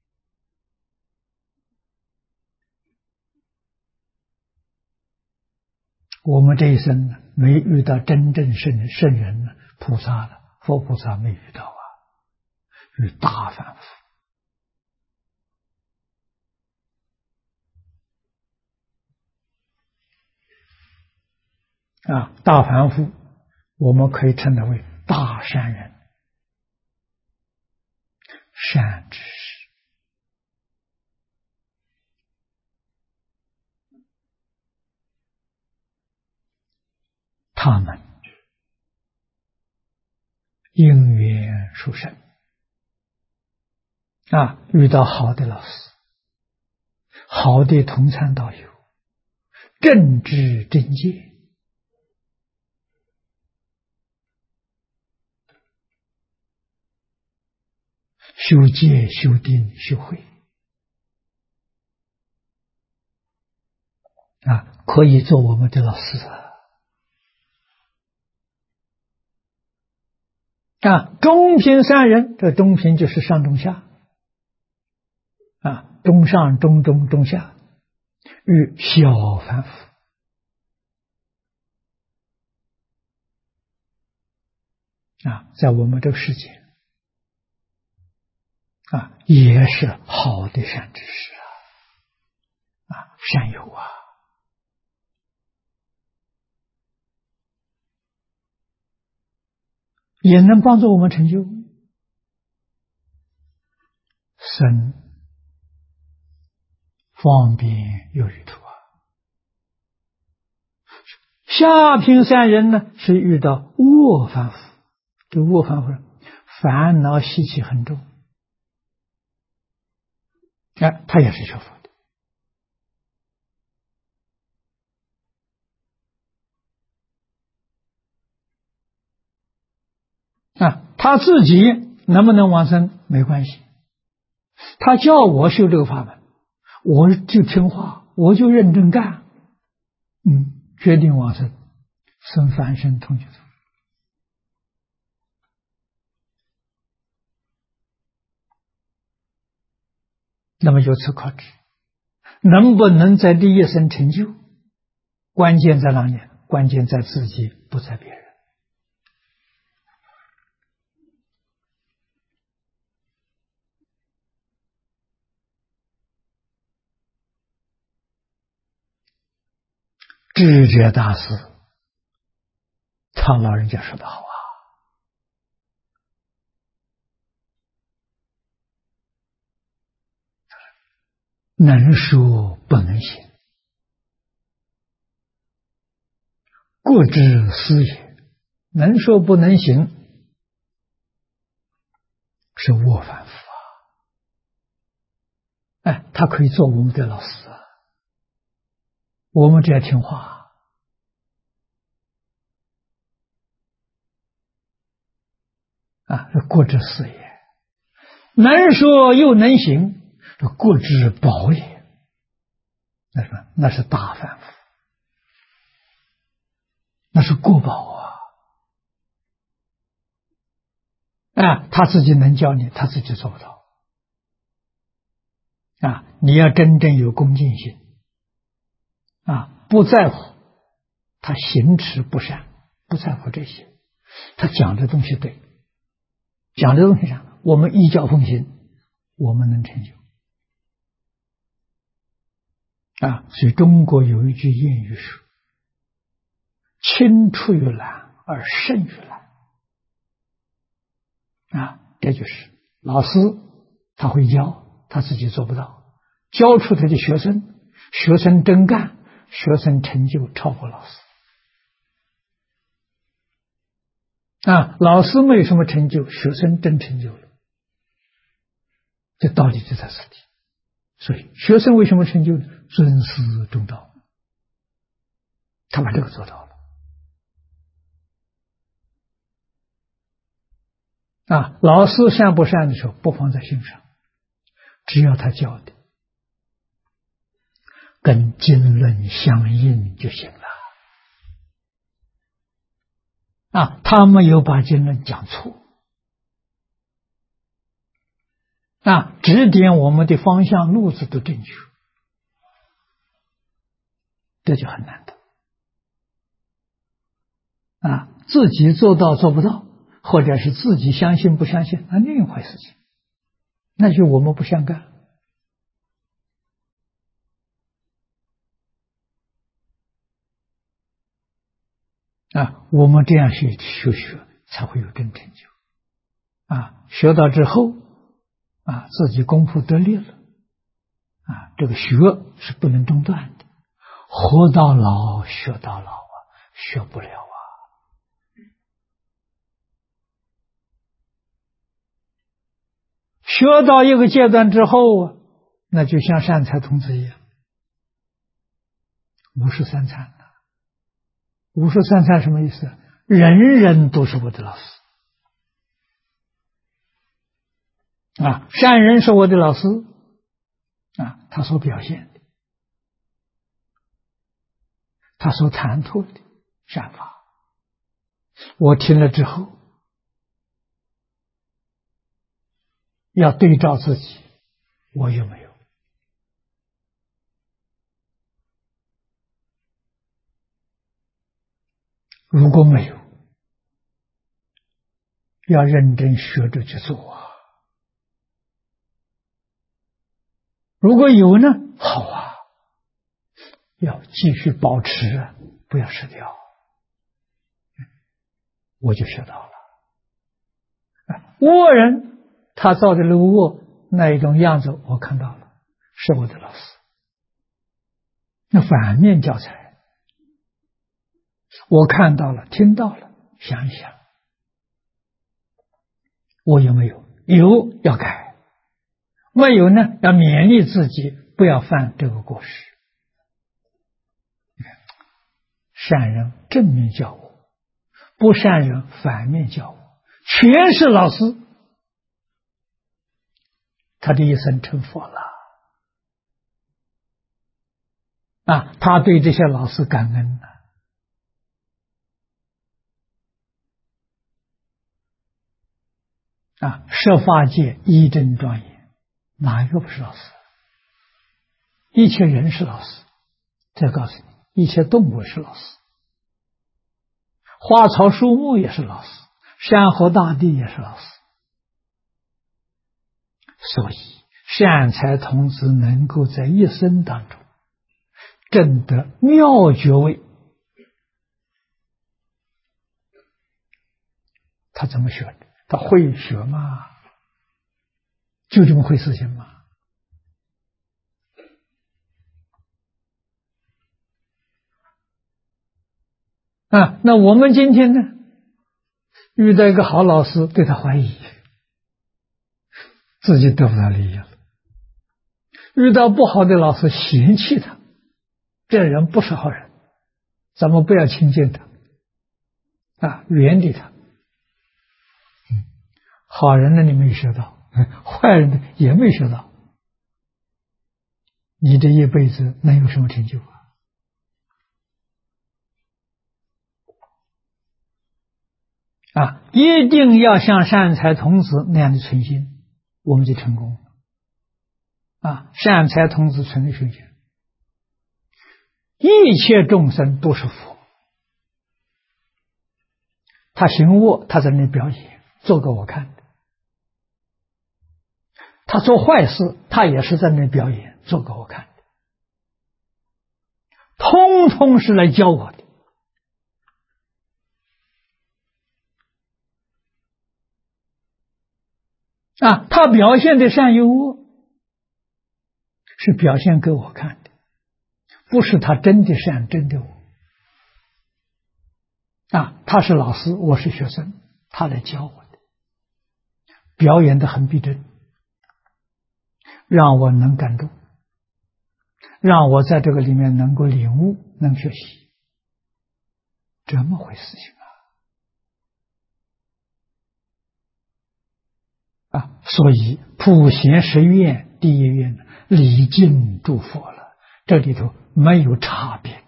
我们这一生呢，没遇到真正圣人呢，菩萨了，佛菩萨没遇到与大反复大凡夫，我们可以称他为大善人善知识，他们因缘殊胜遇到好的老师，好的同参道友，正知正见，修戒、修定、修慧可以做我们的老师中品三人，这中品就是上中下中上中中中下，与小凡夫在我们这个世界也是好的善知识善友也能帮助我们成就生方便有余土下品三人呢，是遇到恶凡夫，这恶凡夫烦恼习气很重他也是学佛的他自己能不能往生没关系，他叫我修这个法门，我就听话，我就认真干，决定往生，生凡身同居土。那么由此可知，能不能在第一生成就，关键在哪里？关键在自己，不在别人。智觉大师苍老人家说得好能说不能行，过之思也。能说不能行，是卧凡夫他可以做我们的老师我们只要听话过之思也。能说又能行，这过之宝也。那是大凡夫，那是过宝他自己能教你，他自己做不到你要真正有恭敬心不在乎他行持不善，不在乎这些，他讲的东西对，讲的东西上我们依教奉行，我们能成就所以中国有一句谚语说，青出于蓝而胜于蓝这就是老师他会教，他自己做不到，教出他的学生，学生真干，学生成就超过老师老师没有什么成就，学生真成就了，这道理就在这里。所以学生为什么成就呢？尊师重道，他把这个做到了老师善不善的时候不放在心上，只要他教的跟经论相应就行了他没有把经论讲错指点我们的方向路子都正确，这就很难得自己做到做不到，或者是自己相信不相信，那另一回事情，那就我们不相干我们这样去修学才会有真成就学到之后自己功夫得力了，这个学是不能中断的，活到老学到老学不了学到一个阶段之后那就像善财童子一样，53参了。53参什么意思？人人都是我的老师善人是我的老师他所表现的，他所谈吐的善法，我听了之后要对照自己，我有没有？如果没有，要认真学着去做如果有呢，好要继续保持不要失掉，我就学到了。倭人他造的那个倭那一种样子我看到了，是我的老师。那反面教材我看到了听到了，想一想我有没有？有要改，没有呢要勉励自己不要犯这个过失。善人正面教我，不善人反面教我，全是老师，他这一生成佛了他对这些老师感恩设法界一真庄严，哪一个不是老师？一切人是老师，再告诉你，一切动物是老师，花草树木也是老师，山河大地也是老师。所以善财童子能够在一生当中证得妙觉位，他怎么学的？他会学吗？就这么会事情吗？那我们今天呢，遇到一个好老师对他怀疑，自己得不到利益了；遇到不好的老师嫌弃他，这人不是好人，咱们不要亲近他远离他。好人呢你没学到，坏人呢也没学到，你这一辈子能有什么成就一定要像善财童子那样的存心，我们就成功了善财童子存的修行，一切众生都是佛，他行恶他在那里表演做给我看的，他做坏事他也是在那里表演做给我看的，通通是来教我的他表现的善与恶是表现给我看的，不是他真的善真的恶他是老师我是学生，他来教我的，表演的很逼真，让我能感动，让我在这个里面能够领悟能学习，这么回事情所以普贤十愿第一愿礼敬诸佛了，这里头没有差别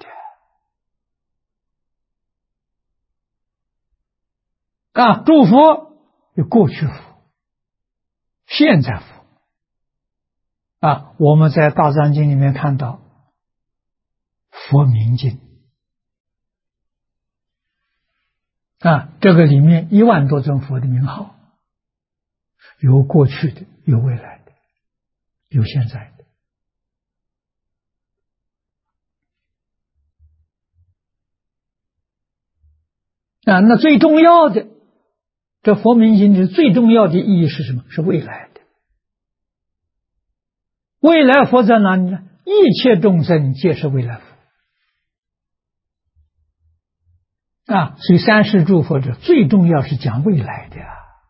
的诸佛有过去佛现在佛我们在大藏经里面看到佛名经这个里面1万多尊佛的名号，有过去的，有未来的，有现在的那最重要的，这佛名经里最重要的意义是什么？是未来的。 未来佛在哪里呢？一切众生皆是未来佛。所以三世诸佛者最重要是讲未来的。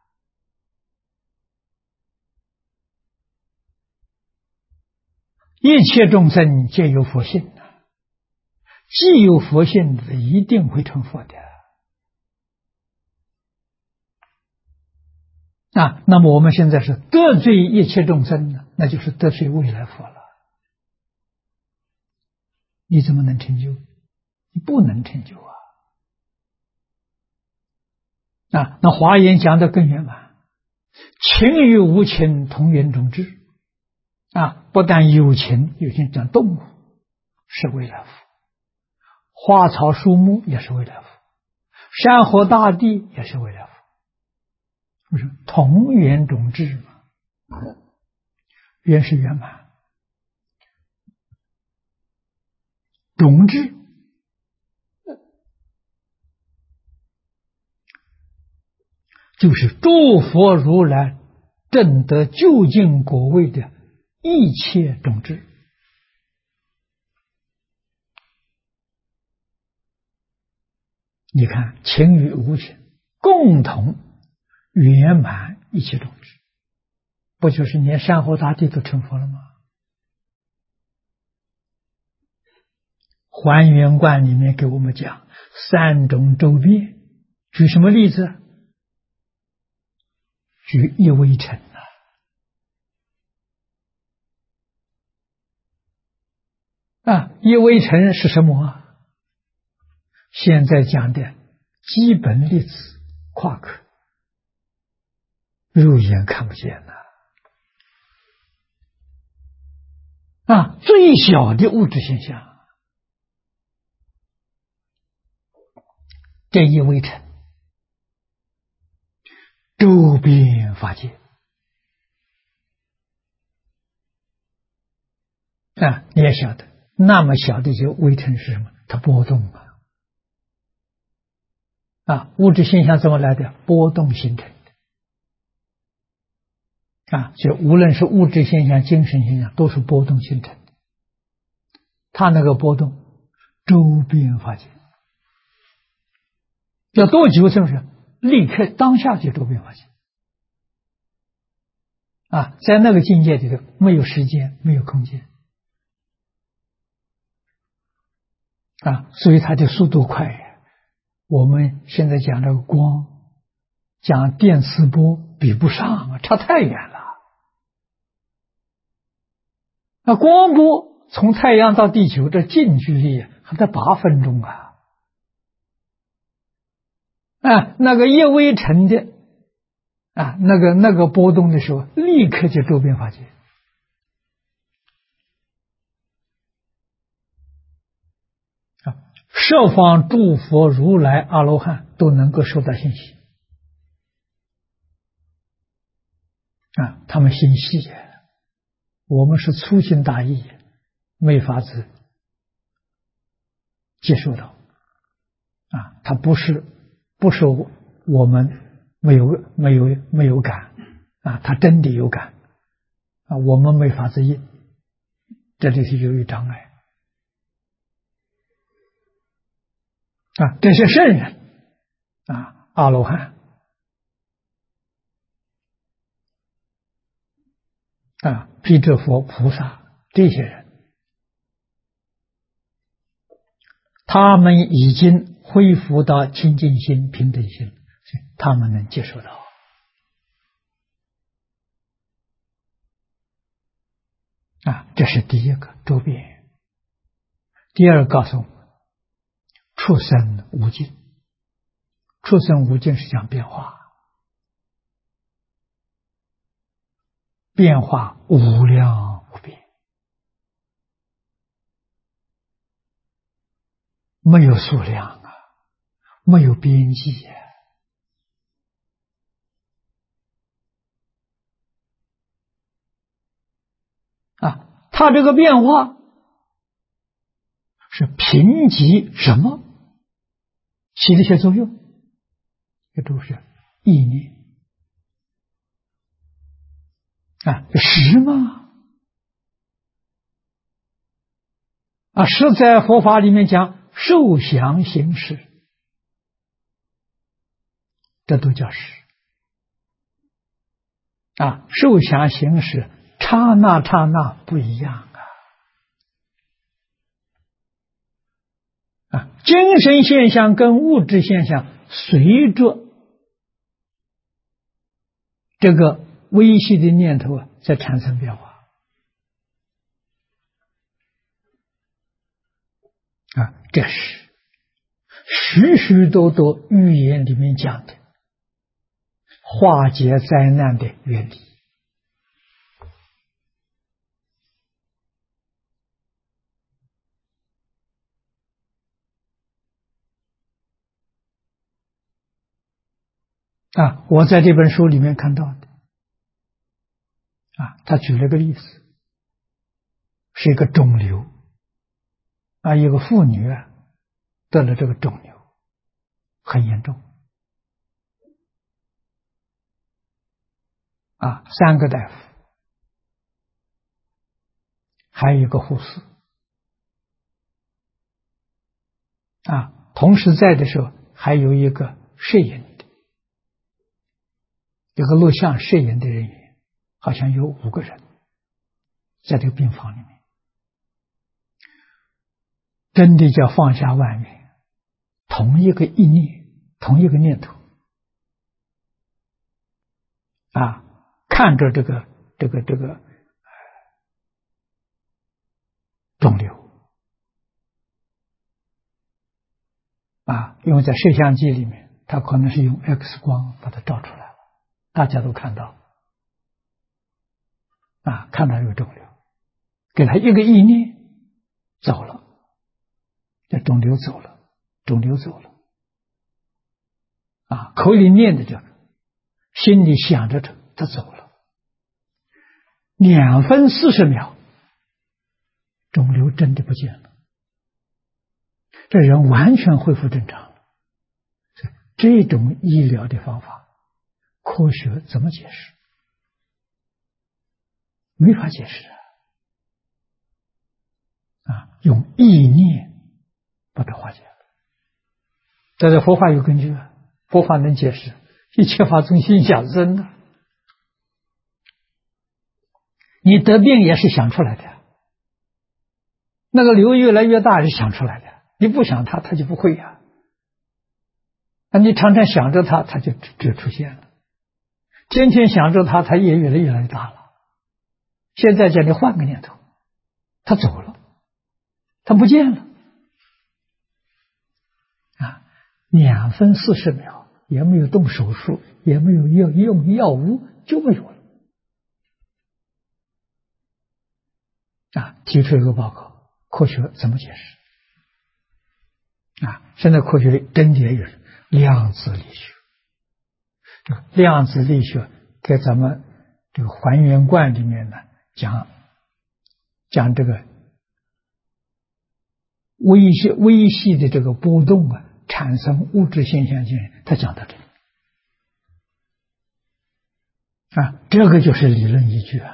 一切众生皆有佛性，既有佛性的一定会成佛的。那么我们现在是得罪一切众生呢，那就是得罪未来佛了。你怎么能成就？你不能成就啊！那华严讲的更圆满，情与无情同源种智。不但有情，有情讲动物是未来佛，花草树木也是未来佛，山河大地也是未来佛，不是同源种智嘛？圆是圆满，种智就是诸佛如来证得究竟果位的一切种智。你看情与无情共同圆满一切种智，不就是连山河大地都成佛了吗？还原观里面给我们讲三种周遍，举什么例子？举一微尘一微尘是什么？现在讲的基本粒子夸克，肉眼看不见最小的物质现象，这一微尘周边法界你也晓得，那么小的一些微尘是什么？它波动物质现象怎么来的？波动形成的就无论是物质现象、精神现象，都是波动形成的。它那个波动周边法界要多久？是不是立刻当下就周边法界在那个境界里头，没有时间，没有空间所以它的速度快。我们现在讲这个光，讲电磁波比不上差太远了。光波从太阳到地球这近距离还得8分钟那个一微尘的那个波动的时候，立刻就周边法界十方诸佛如来阿罗汉都能够收到信息他们心细我们是粗心大意，没法子接受到他不是我们没有感他真的有感我们没法子应，这里是由于障碍这些圣人阿罗汉辟支佛菩萨，这些人他们已经恢复到清净心、平等心，他们能接受到这是第一个周边。第二个告诉我们畜生无尽，畜生无尽是讲变化，变化无量无边，没有数量没有边际它这个变化是贫瘠什么起的一些作用，这都是意念识吗？ 实在佛法里面讲受想行识，这都叫识。受想行识刹那刹那不一样精神现象跟物质现象随着这个微细的念头在产生变化这是许许多多寓言里面讲的化解灾难的原理我在这本书里面看到的他举了个例子，是一个肿瘤一个妇女得了这个肿瘤，很严重3个大夫，还有一个护士同时在的时候还有一个摄影的，一个录像摄影的人员，好像有5个人在这个病房里面，真的叫放下万缘，同一个意念，同一个念头看着这个肿瘤因为在摄像机里面，它可能是用 X 光把它照出来了，大家都看到看到这个肿瘤，给他一个意念走了，这肿瘤走了，肿瘤走了口里念的这个，心里想着他走了，2分40秒，肿瘤真的不见了，这人完全恢复正常了。这种医疗的方法，科学怎么解释？没法解释用意念把它化解了。但是佛法有根据佛法能解释，一切法从心想生你得病也是想出来的，那个瘤越来越大是想出来的，你不想它就不会你常常想着它就出现了，天天想着它也越来越大了。现在叫你换个念头，它走了，它不见了2分40秒，也没有动手术，也没有用药物，就没有了提出一个报告，科学怎么解释现在科学真的也有量子力学，量子力学在咱们这个还原观里面呢讲这个微细的这个波动产生物质现象他讲到这里这个就是理论依据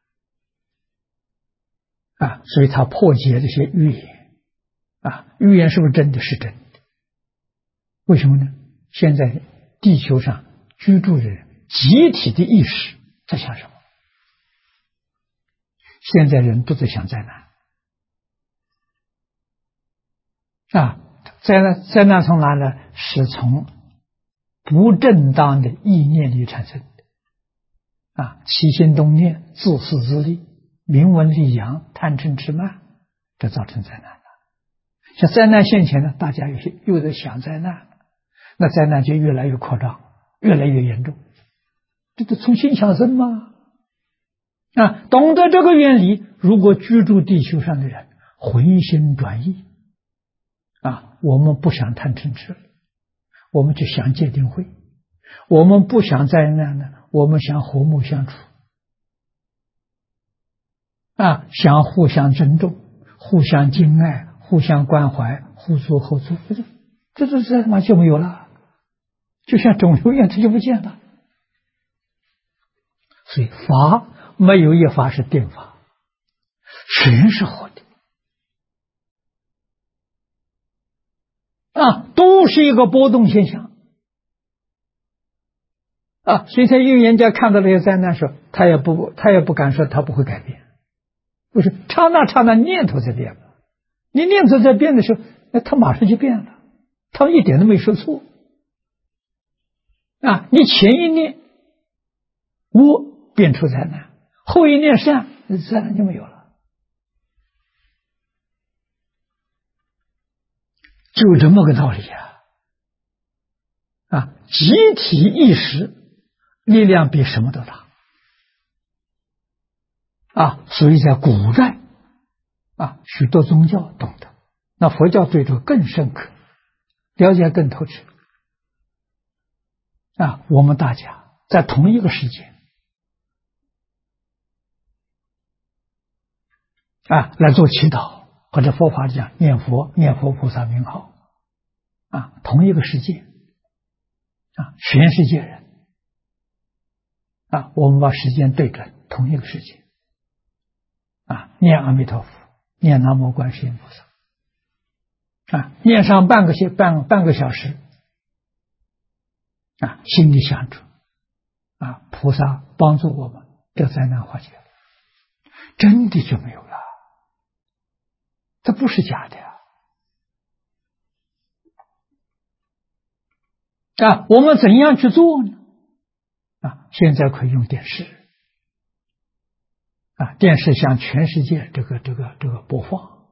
所以他破解这些预言预言是不是真的？是真的。为什么呢？现在地球上居住的人集体的意识在想什么？现在人都在想灾难灾难从哪呢？是从不正当的意念里产生的起心动念、自私自利、名闻利养、贪嗔痴慢，这造成灾难了。像灾难现前呢，大家又在想灾难，那灾难就越来越扩张，越来越严重。这都从心想生吗？懂得这个原理，如果居住地球上的人回心转意我们不想贪嗔痴，我们就想戒定慧；我们不想灾难呢，我们想和睦相处想互相尊重、互相敬爱、互相关怀、互助合作，这灾难就没有了，就像肿瘤一样，它就不见了。所以法没有一法是定法，全是活的都是一个波动现象所以在预言家看到这些灾难时，他也不敢说他不会改变，不是刹那念头在变了，你念头在变的时候，那他马上就变了，他一点都没说错你前一念恶变出灾难，后一念善，灾难就没有了，就这么个道理集体意识力量比什么都大所以在古代许多宗教懂得，那佛教对这更深刻，了解更透彻我们大家在同一个时间来做祈祷，或者佛法讲念佛菩萨名号同一个世界全世界人我们把时间对准同一个世界念阿弥陀佛，念南无观世音菩萨念上半个小时心里想着菩萨帮助我们，这灾难化解了，真的就没有了，这不是假的我们怎样去做呢？现在可以用电视电视向全世界这个播放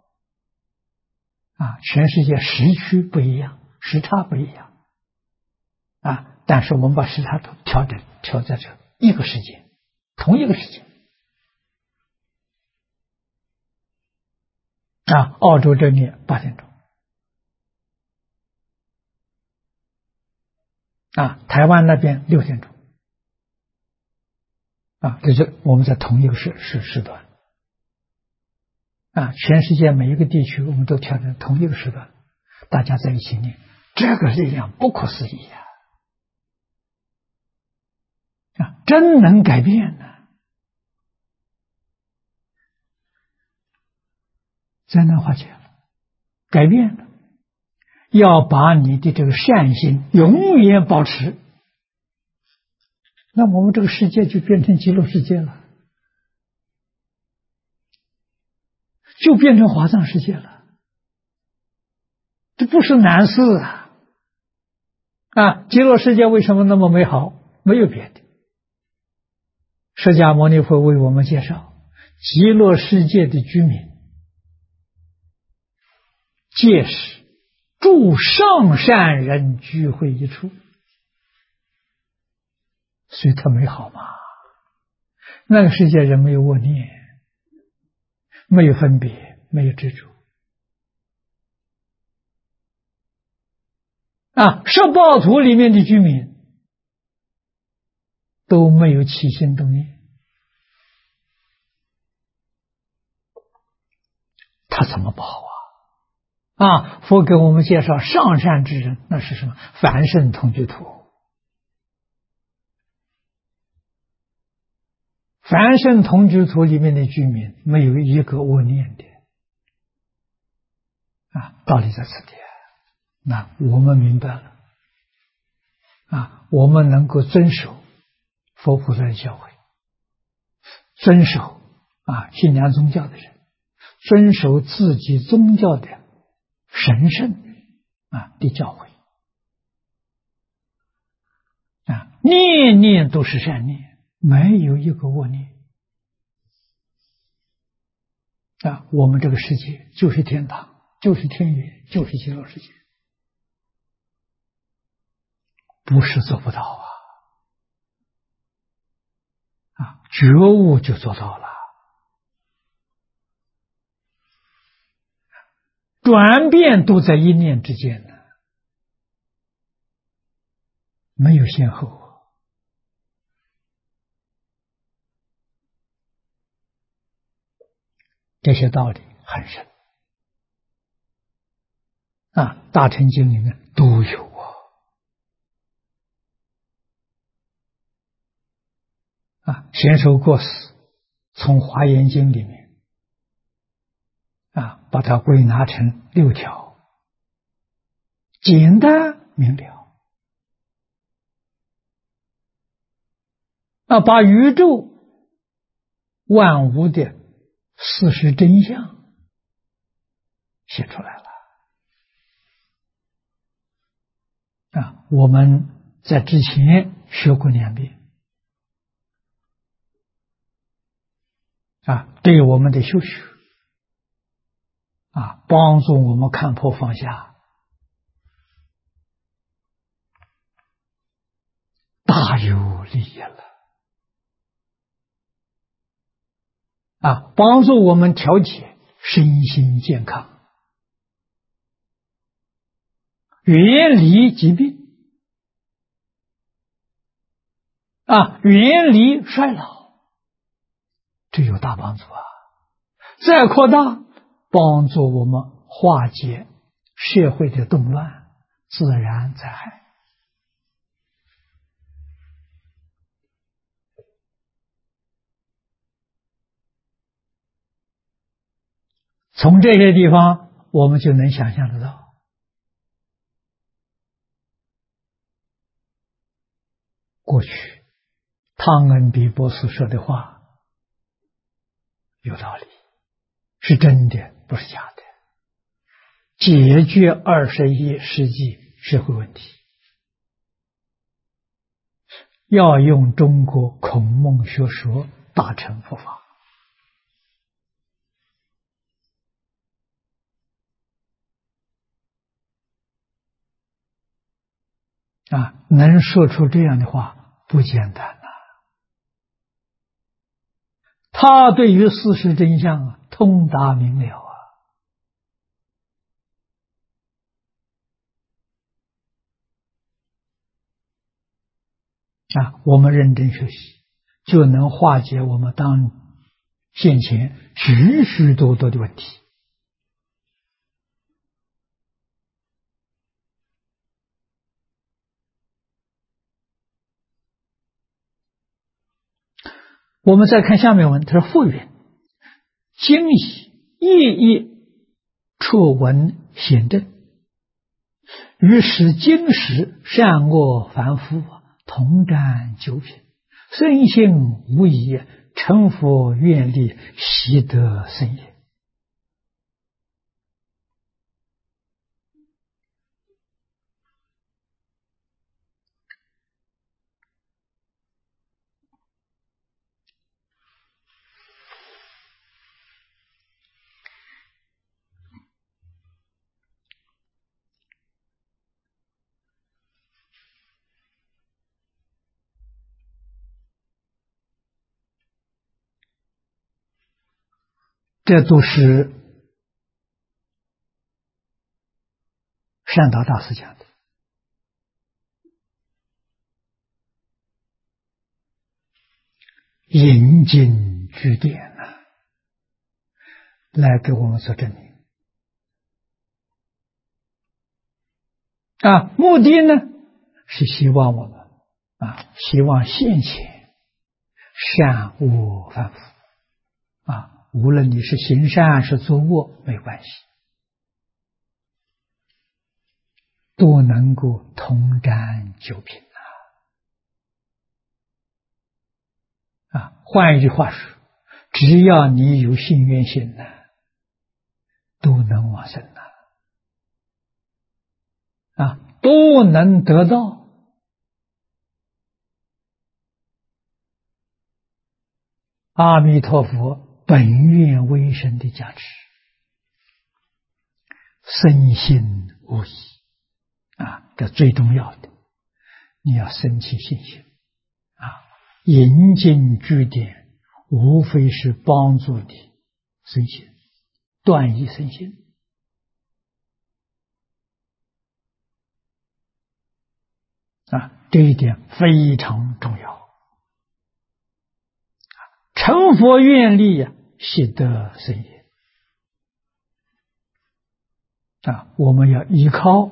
全世界时区不一样，时差不一样但是我们把时差都调在这一个时间，同一个时间澳洲这里8点钟台湾那边6点钟这是我们在同一个时段全世界每一个地区我们都调在同一个时段，大家在一起念，这个力量不可思议真能改变呢，灾难化解了，改变了，要把你的这个善心永远保持，那我们这个世界就变成极乐世界了，就变成华藏世界了，这不是难事极乐世界为什么那么美好？没有别的，释迦牟尼佛为我们介绍，极乐世界的居民皆是诸上善人聚会一处，所以它美好嘛。那个世界人没有恶念，没有分别，没有执着十报土里面的居民都没有起心动念，他怎么不好佛给我们介绍上善之人，那是什么？凡圣同居土，凡圣同居土里面的居民没有一个恶念的道理在此地。那我们明白了我们能够遵守佛菩萨的教诲，遵守信仰宗教的人，遵守自己宗教的神圣的教诲念念都是善念，没有一个恶念我们这个世界就是天堂，就是天园，就是极乐世界，不是做不到觉悟就做到了，转变都在一念之间呢，没有先后这些道理很深大乘经里面都有贤首过死从华严经里面把它归纳成6条， 简单明了把宇宙万物的事实真相写出来了我们在之前学过2遍对我们的修学帮助我们看破放下大有利益了帮助我们调节身心健康，远离疾病远离衰老，这有大帮助再扩大，帮助我们化解社会的动乱、自然灾害从这些地方我们就能想象得到过去汤恩比博士说的话有道理，是真的，不是假的，解决21世纪社会问题要用中国孔孟学说大乘佛法能说出这样的话不简单他对于事实真相通达明了我们认真学习就能化解我们现前许许多多的问题我们再看下面文，他说复云今以意处闻显正与使今时善恶凡夫同沾九品，身心无疑，成佛愿力，习得生也。这都是善导大师讲的。引经据典来给我们做证明目的呢是希望我们希望现前善恶凡夫无论你是行善是做恶没关系，都能够同沾九品换一句话说，只要你有信愿心都能往生都能得到阿弥陀佛本愿威神的加持，身心无疑这最重要的，你要生起信心引经据典，无非是帮助你身心断疑身心这一点非常重要。成佛愿力习得生也我们要依靠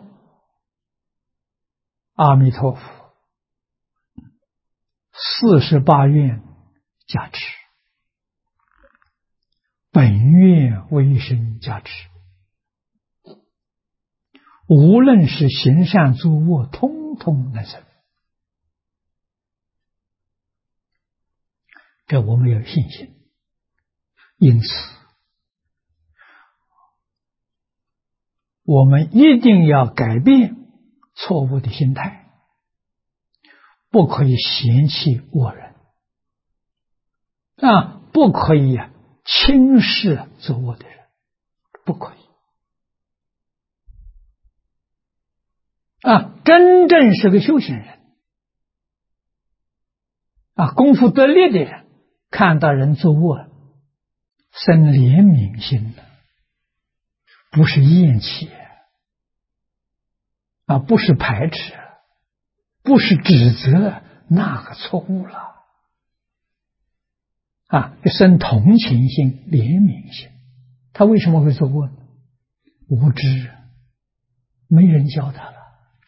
阿弥陀佛48愿加持，本愿威神加持， 无论是行善作恶，通通能生。这我们有信心。因此，我们一定要改变错误的心态，不可以嫌弃恶人不可以轻视作恶的人，不可以真正是个修行人功夫得力的人，看到人作恶生怜悯心的，不是厌弃不是排斥，不是指责，那个错误了生同情心、怜悯心。他为什么会作恶呢？无知，没人教他了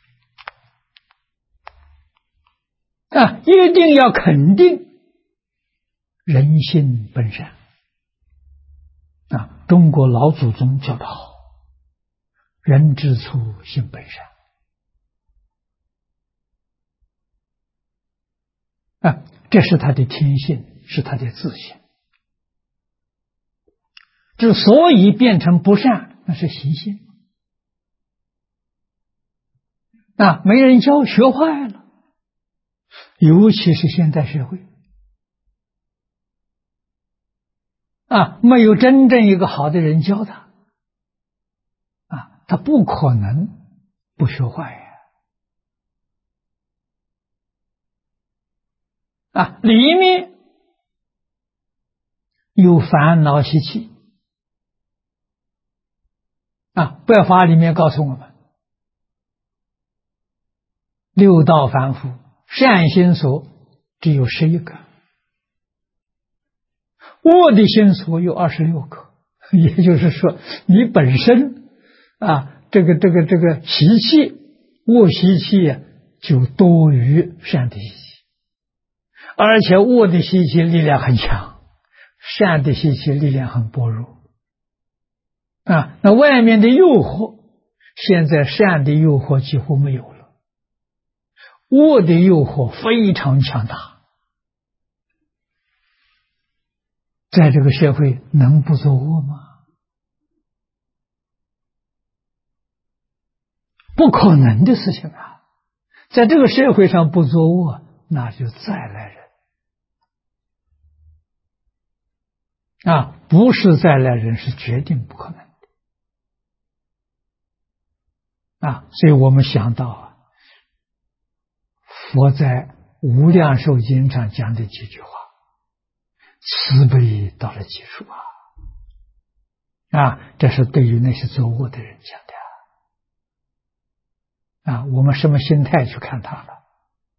一定要肯定人性本善中国老祖宗教得好，人之初性本善这是他的天性，是他的自性。之所以变成不善，那是习性没人教，学坏了。尤其是现代社会没有真正一个好的人教他他不可能不学坏里面有烦恼习气百法里面告诉我们，六道凡夫善心所只有11个，恶的心所有26个。也就是说，你本身这个习气，恶习气就多于善的习气，而且恶的习气力量很强，善的习气力量很薄弱那外面的诱惑，现在善的诱惑几乎没有了，恶的诱惑非常强大。在这个社会能不作恶吗？不可能的事情在这个社会上不作恶，那就再来人不是再来人，是决定不可能所以我们想到佛在无量寿经上讲的几句话，慈悲到了极处这是对于那些作恶的人讲的我们什么心态去看他了？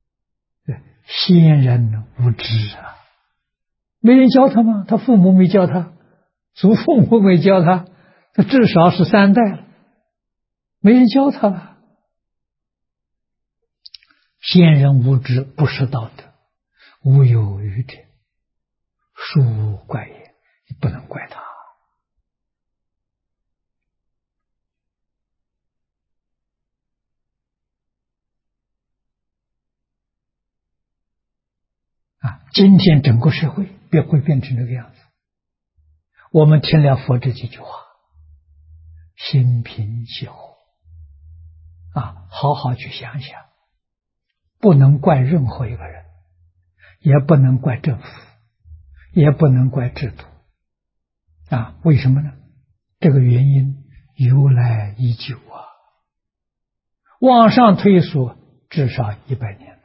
先人无知没人教他吗？他父母没教他，祖父母没教他，他至少是3代了，没人教他了。先人无知，不识道德，无有愚者，殊无怪也，你不能怪他今天整个社会会变成这个样子。我们听了佛这几句话，心平气和好好去想想，不能怪任何一个人，也不能怪政府，也不能怪制度为什么呢？这个原因由来已久往上推溯至少100年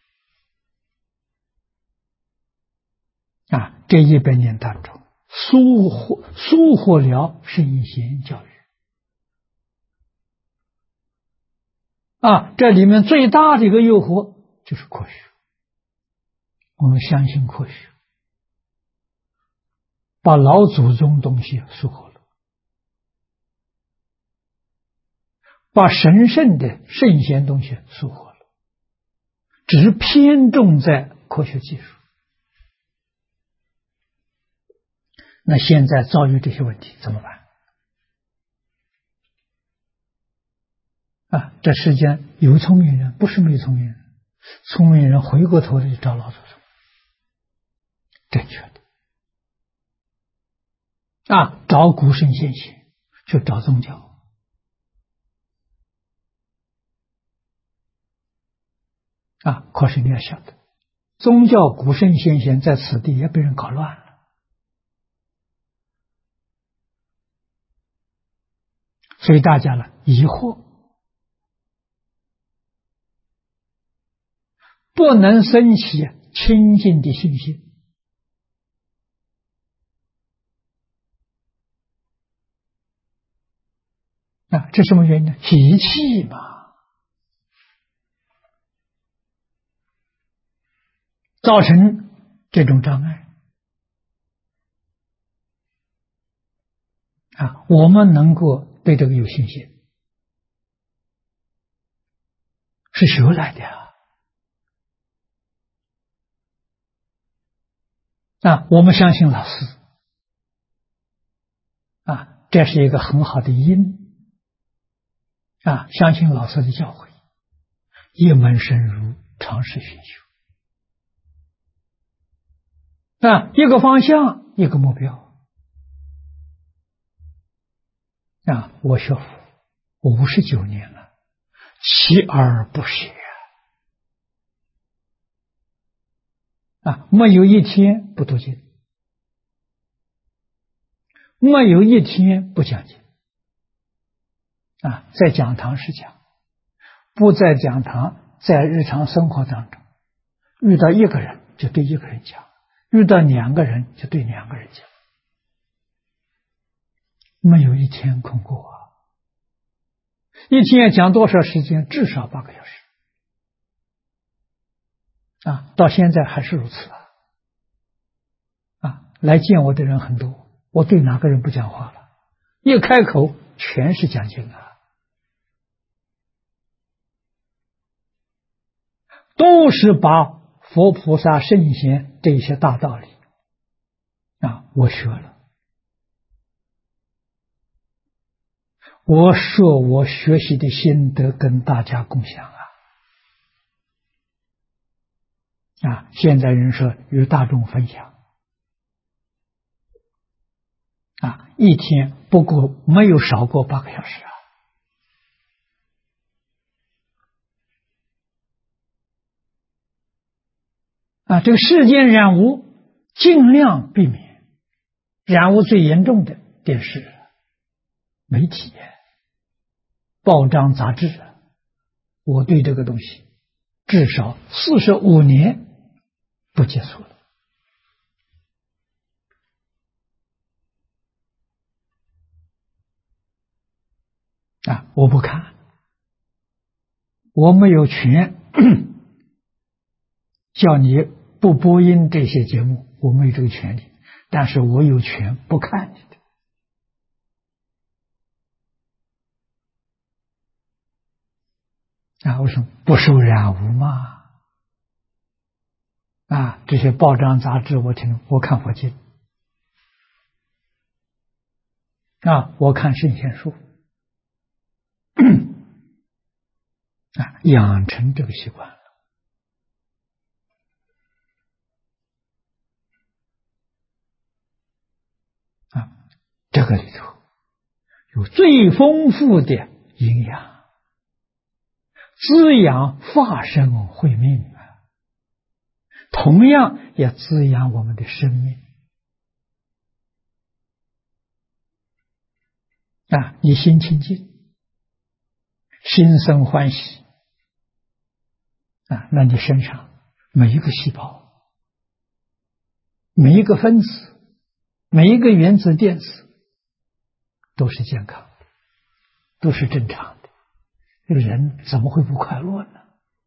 了这100年当中疏忽了圣贤教育这里面最大的一个诱惑就是科学。我们相信科学，把老祖宗东西疏忽了，把神圣的圣贤东西疏忽了，只偏重在科学技术。那现在遭遇这些问题怎么办？ 这世间有聪明人，不是没聪明人。聪明人回过头来就找老祖宗，正确的找古圣先贤，去找宗教可是你要晓得，宗教古圣先贤在此地也被人搞乱了，所以大家呢疑惑，不能生起清净的信心。这什么原因呢？习气嘛，造成这种障碍我们能够对这个有信心，是学来的我们相信老师这是一个很好的因相信老师的教诲，一门深入，尝试寻修一个方向，一个目标我学佛59年了，锲而不舍没有一天不读经，没有一天不讲经在讲堂是讲，不在讲堂，在日常生活当中，遇到一个人就对一个人讲，遇到2个人就对2个人讲，没有一天空过一天要讲多少时间？至少8个小时到现在还是如此来见我的人很多，我对哪个人不讲话了？一开口全是讲经都是把佛菩萨圣贤这些大道理我学了，我说我学习的心得跟大家共享现在人说与大众分享一天不过没有少过8个小时这个世间染污尽量避免，染污最严重的电视、媒体、报章杂志我对这个东西至少45年不接触了我不看，我没有权叫你不播音这些节目，我没有这个权利，但是我有权不看你的为什么？不受染污嘛这些报章杂志我看佛经我看圣贤书养成这个习惯了这个里头有最丰富的营养，滋养法身慧命同样也滋养我们的生命你心清净，心生欢喜那你身上每一个细胞，每一个分子，每一个原子电子都是健康的，都是正常的，这个人怎么会不快乐呢？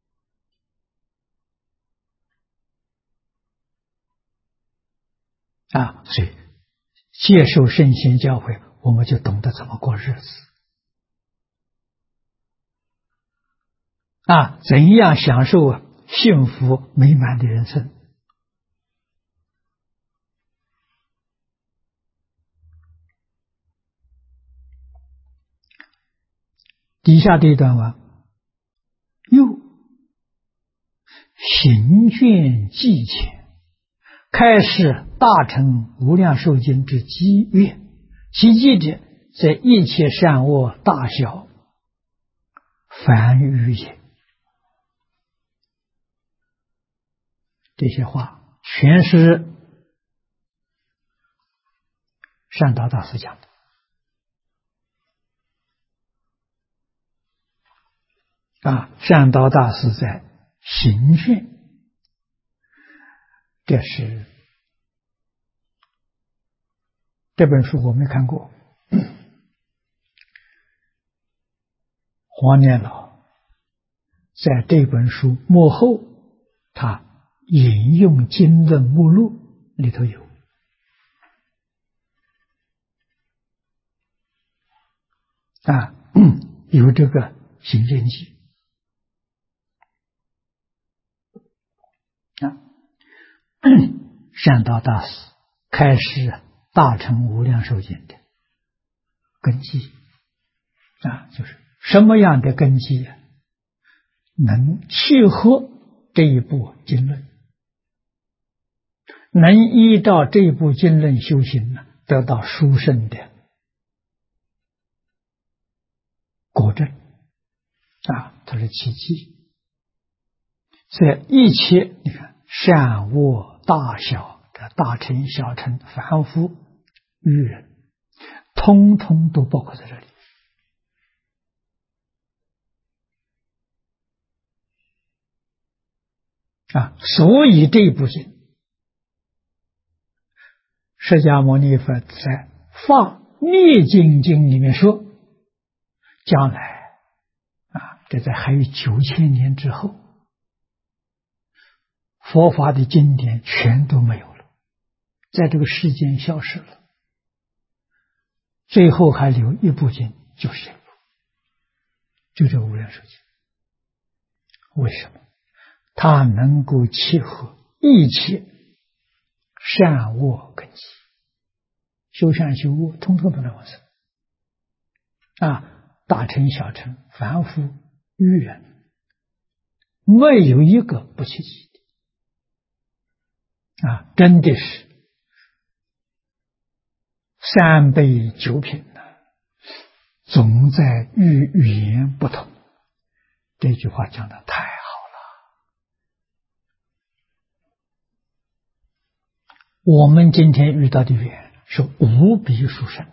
所以接受圣贤教诲，我们就懂得怎么过日子怎样享受幸福美满的人生底下这一段话，又行卷记前，开示大乘无量寿经之机曰：其记者，在一切善恶大小凡语也。这些话全是善导大师讲的善导大师在行卷，这本书我没看过，黄念老在这本书末后，他引用经论目录里头有这个行卷记善导大师开示大乘无量寿经的根基就是什么样的根基能契合这一部经论，能依照这一部经论修行得到殊胜的果证它是奇迹。这一切你看善恶大小的大乘小乘凡夫愚人，通通都包括在这里所以这一部经，释迦牟尼佛在《法灭尽经》里面说，将来这在还有9000年之后，佛法的经典全都没有了，在这个世间消失了，最后还留一部经，就是这部，就这无量寿经。为什么？它能够契合一切善恶根基，修善修恶通通不能往生大乘小乘凡夫愚人，没有一个不契机的真的是3倍9品总在语言不同。这句话讲的太好了。我们今天遇到的语言是无比殊胜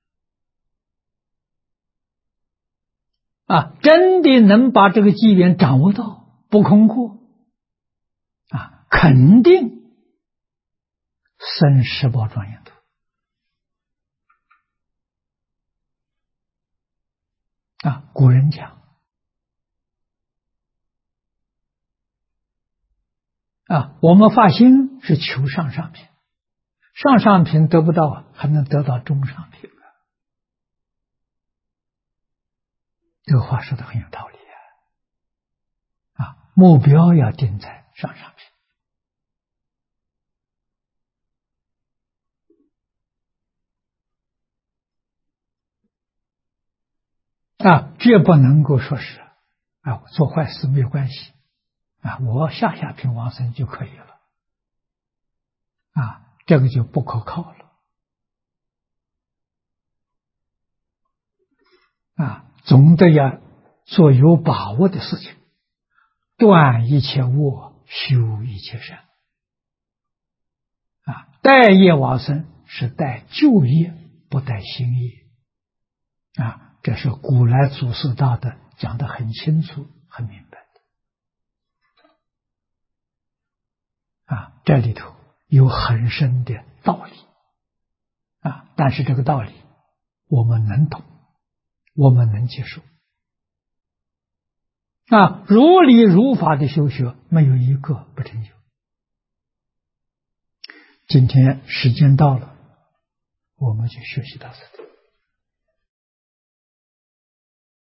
的真的能把这个机缘掌握到，不空过肯定生十宝庄严土古人讲我们发心是求上品，上品得不到还能得到中上品这个话说的很有道理目标要定在上品绝不能够说是我做坏事没有关系我下品往生就可以了这个就不可靠了总得要做有把握的事情，断一切恶，修一切善带业往生是带旧业，不带新业这是古来祖师大德讲得很清楚很明白的这里头有很深的道理但是这个道理我们能懂，我们能接受如理如法的修学没有一个不成就。今天时间到了，我们就学习到这里。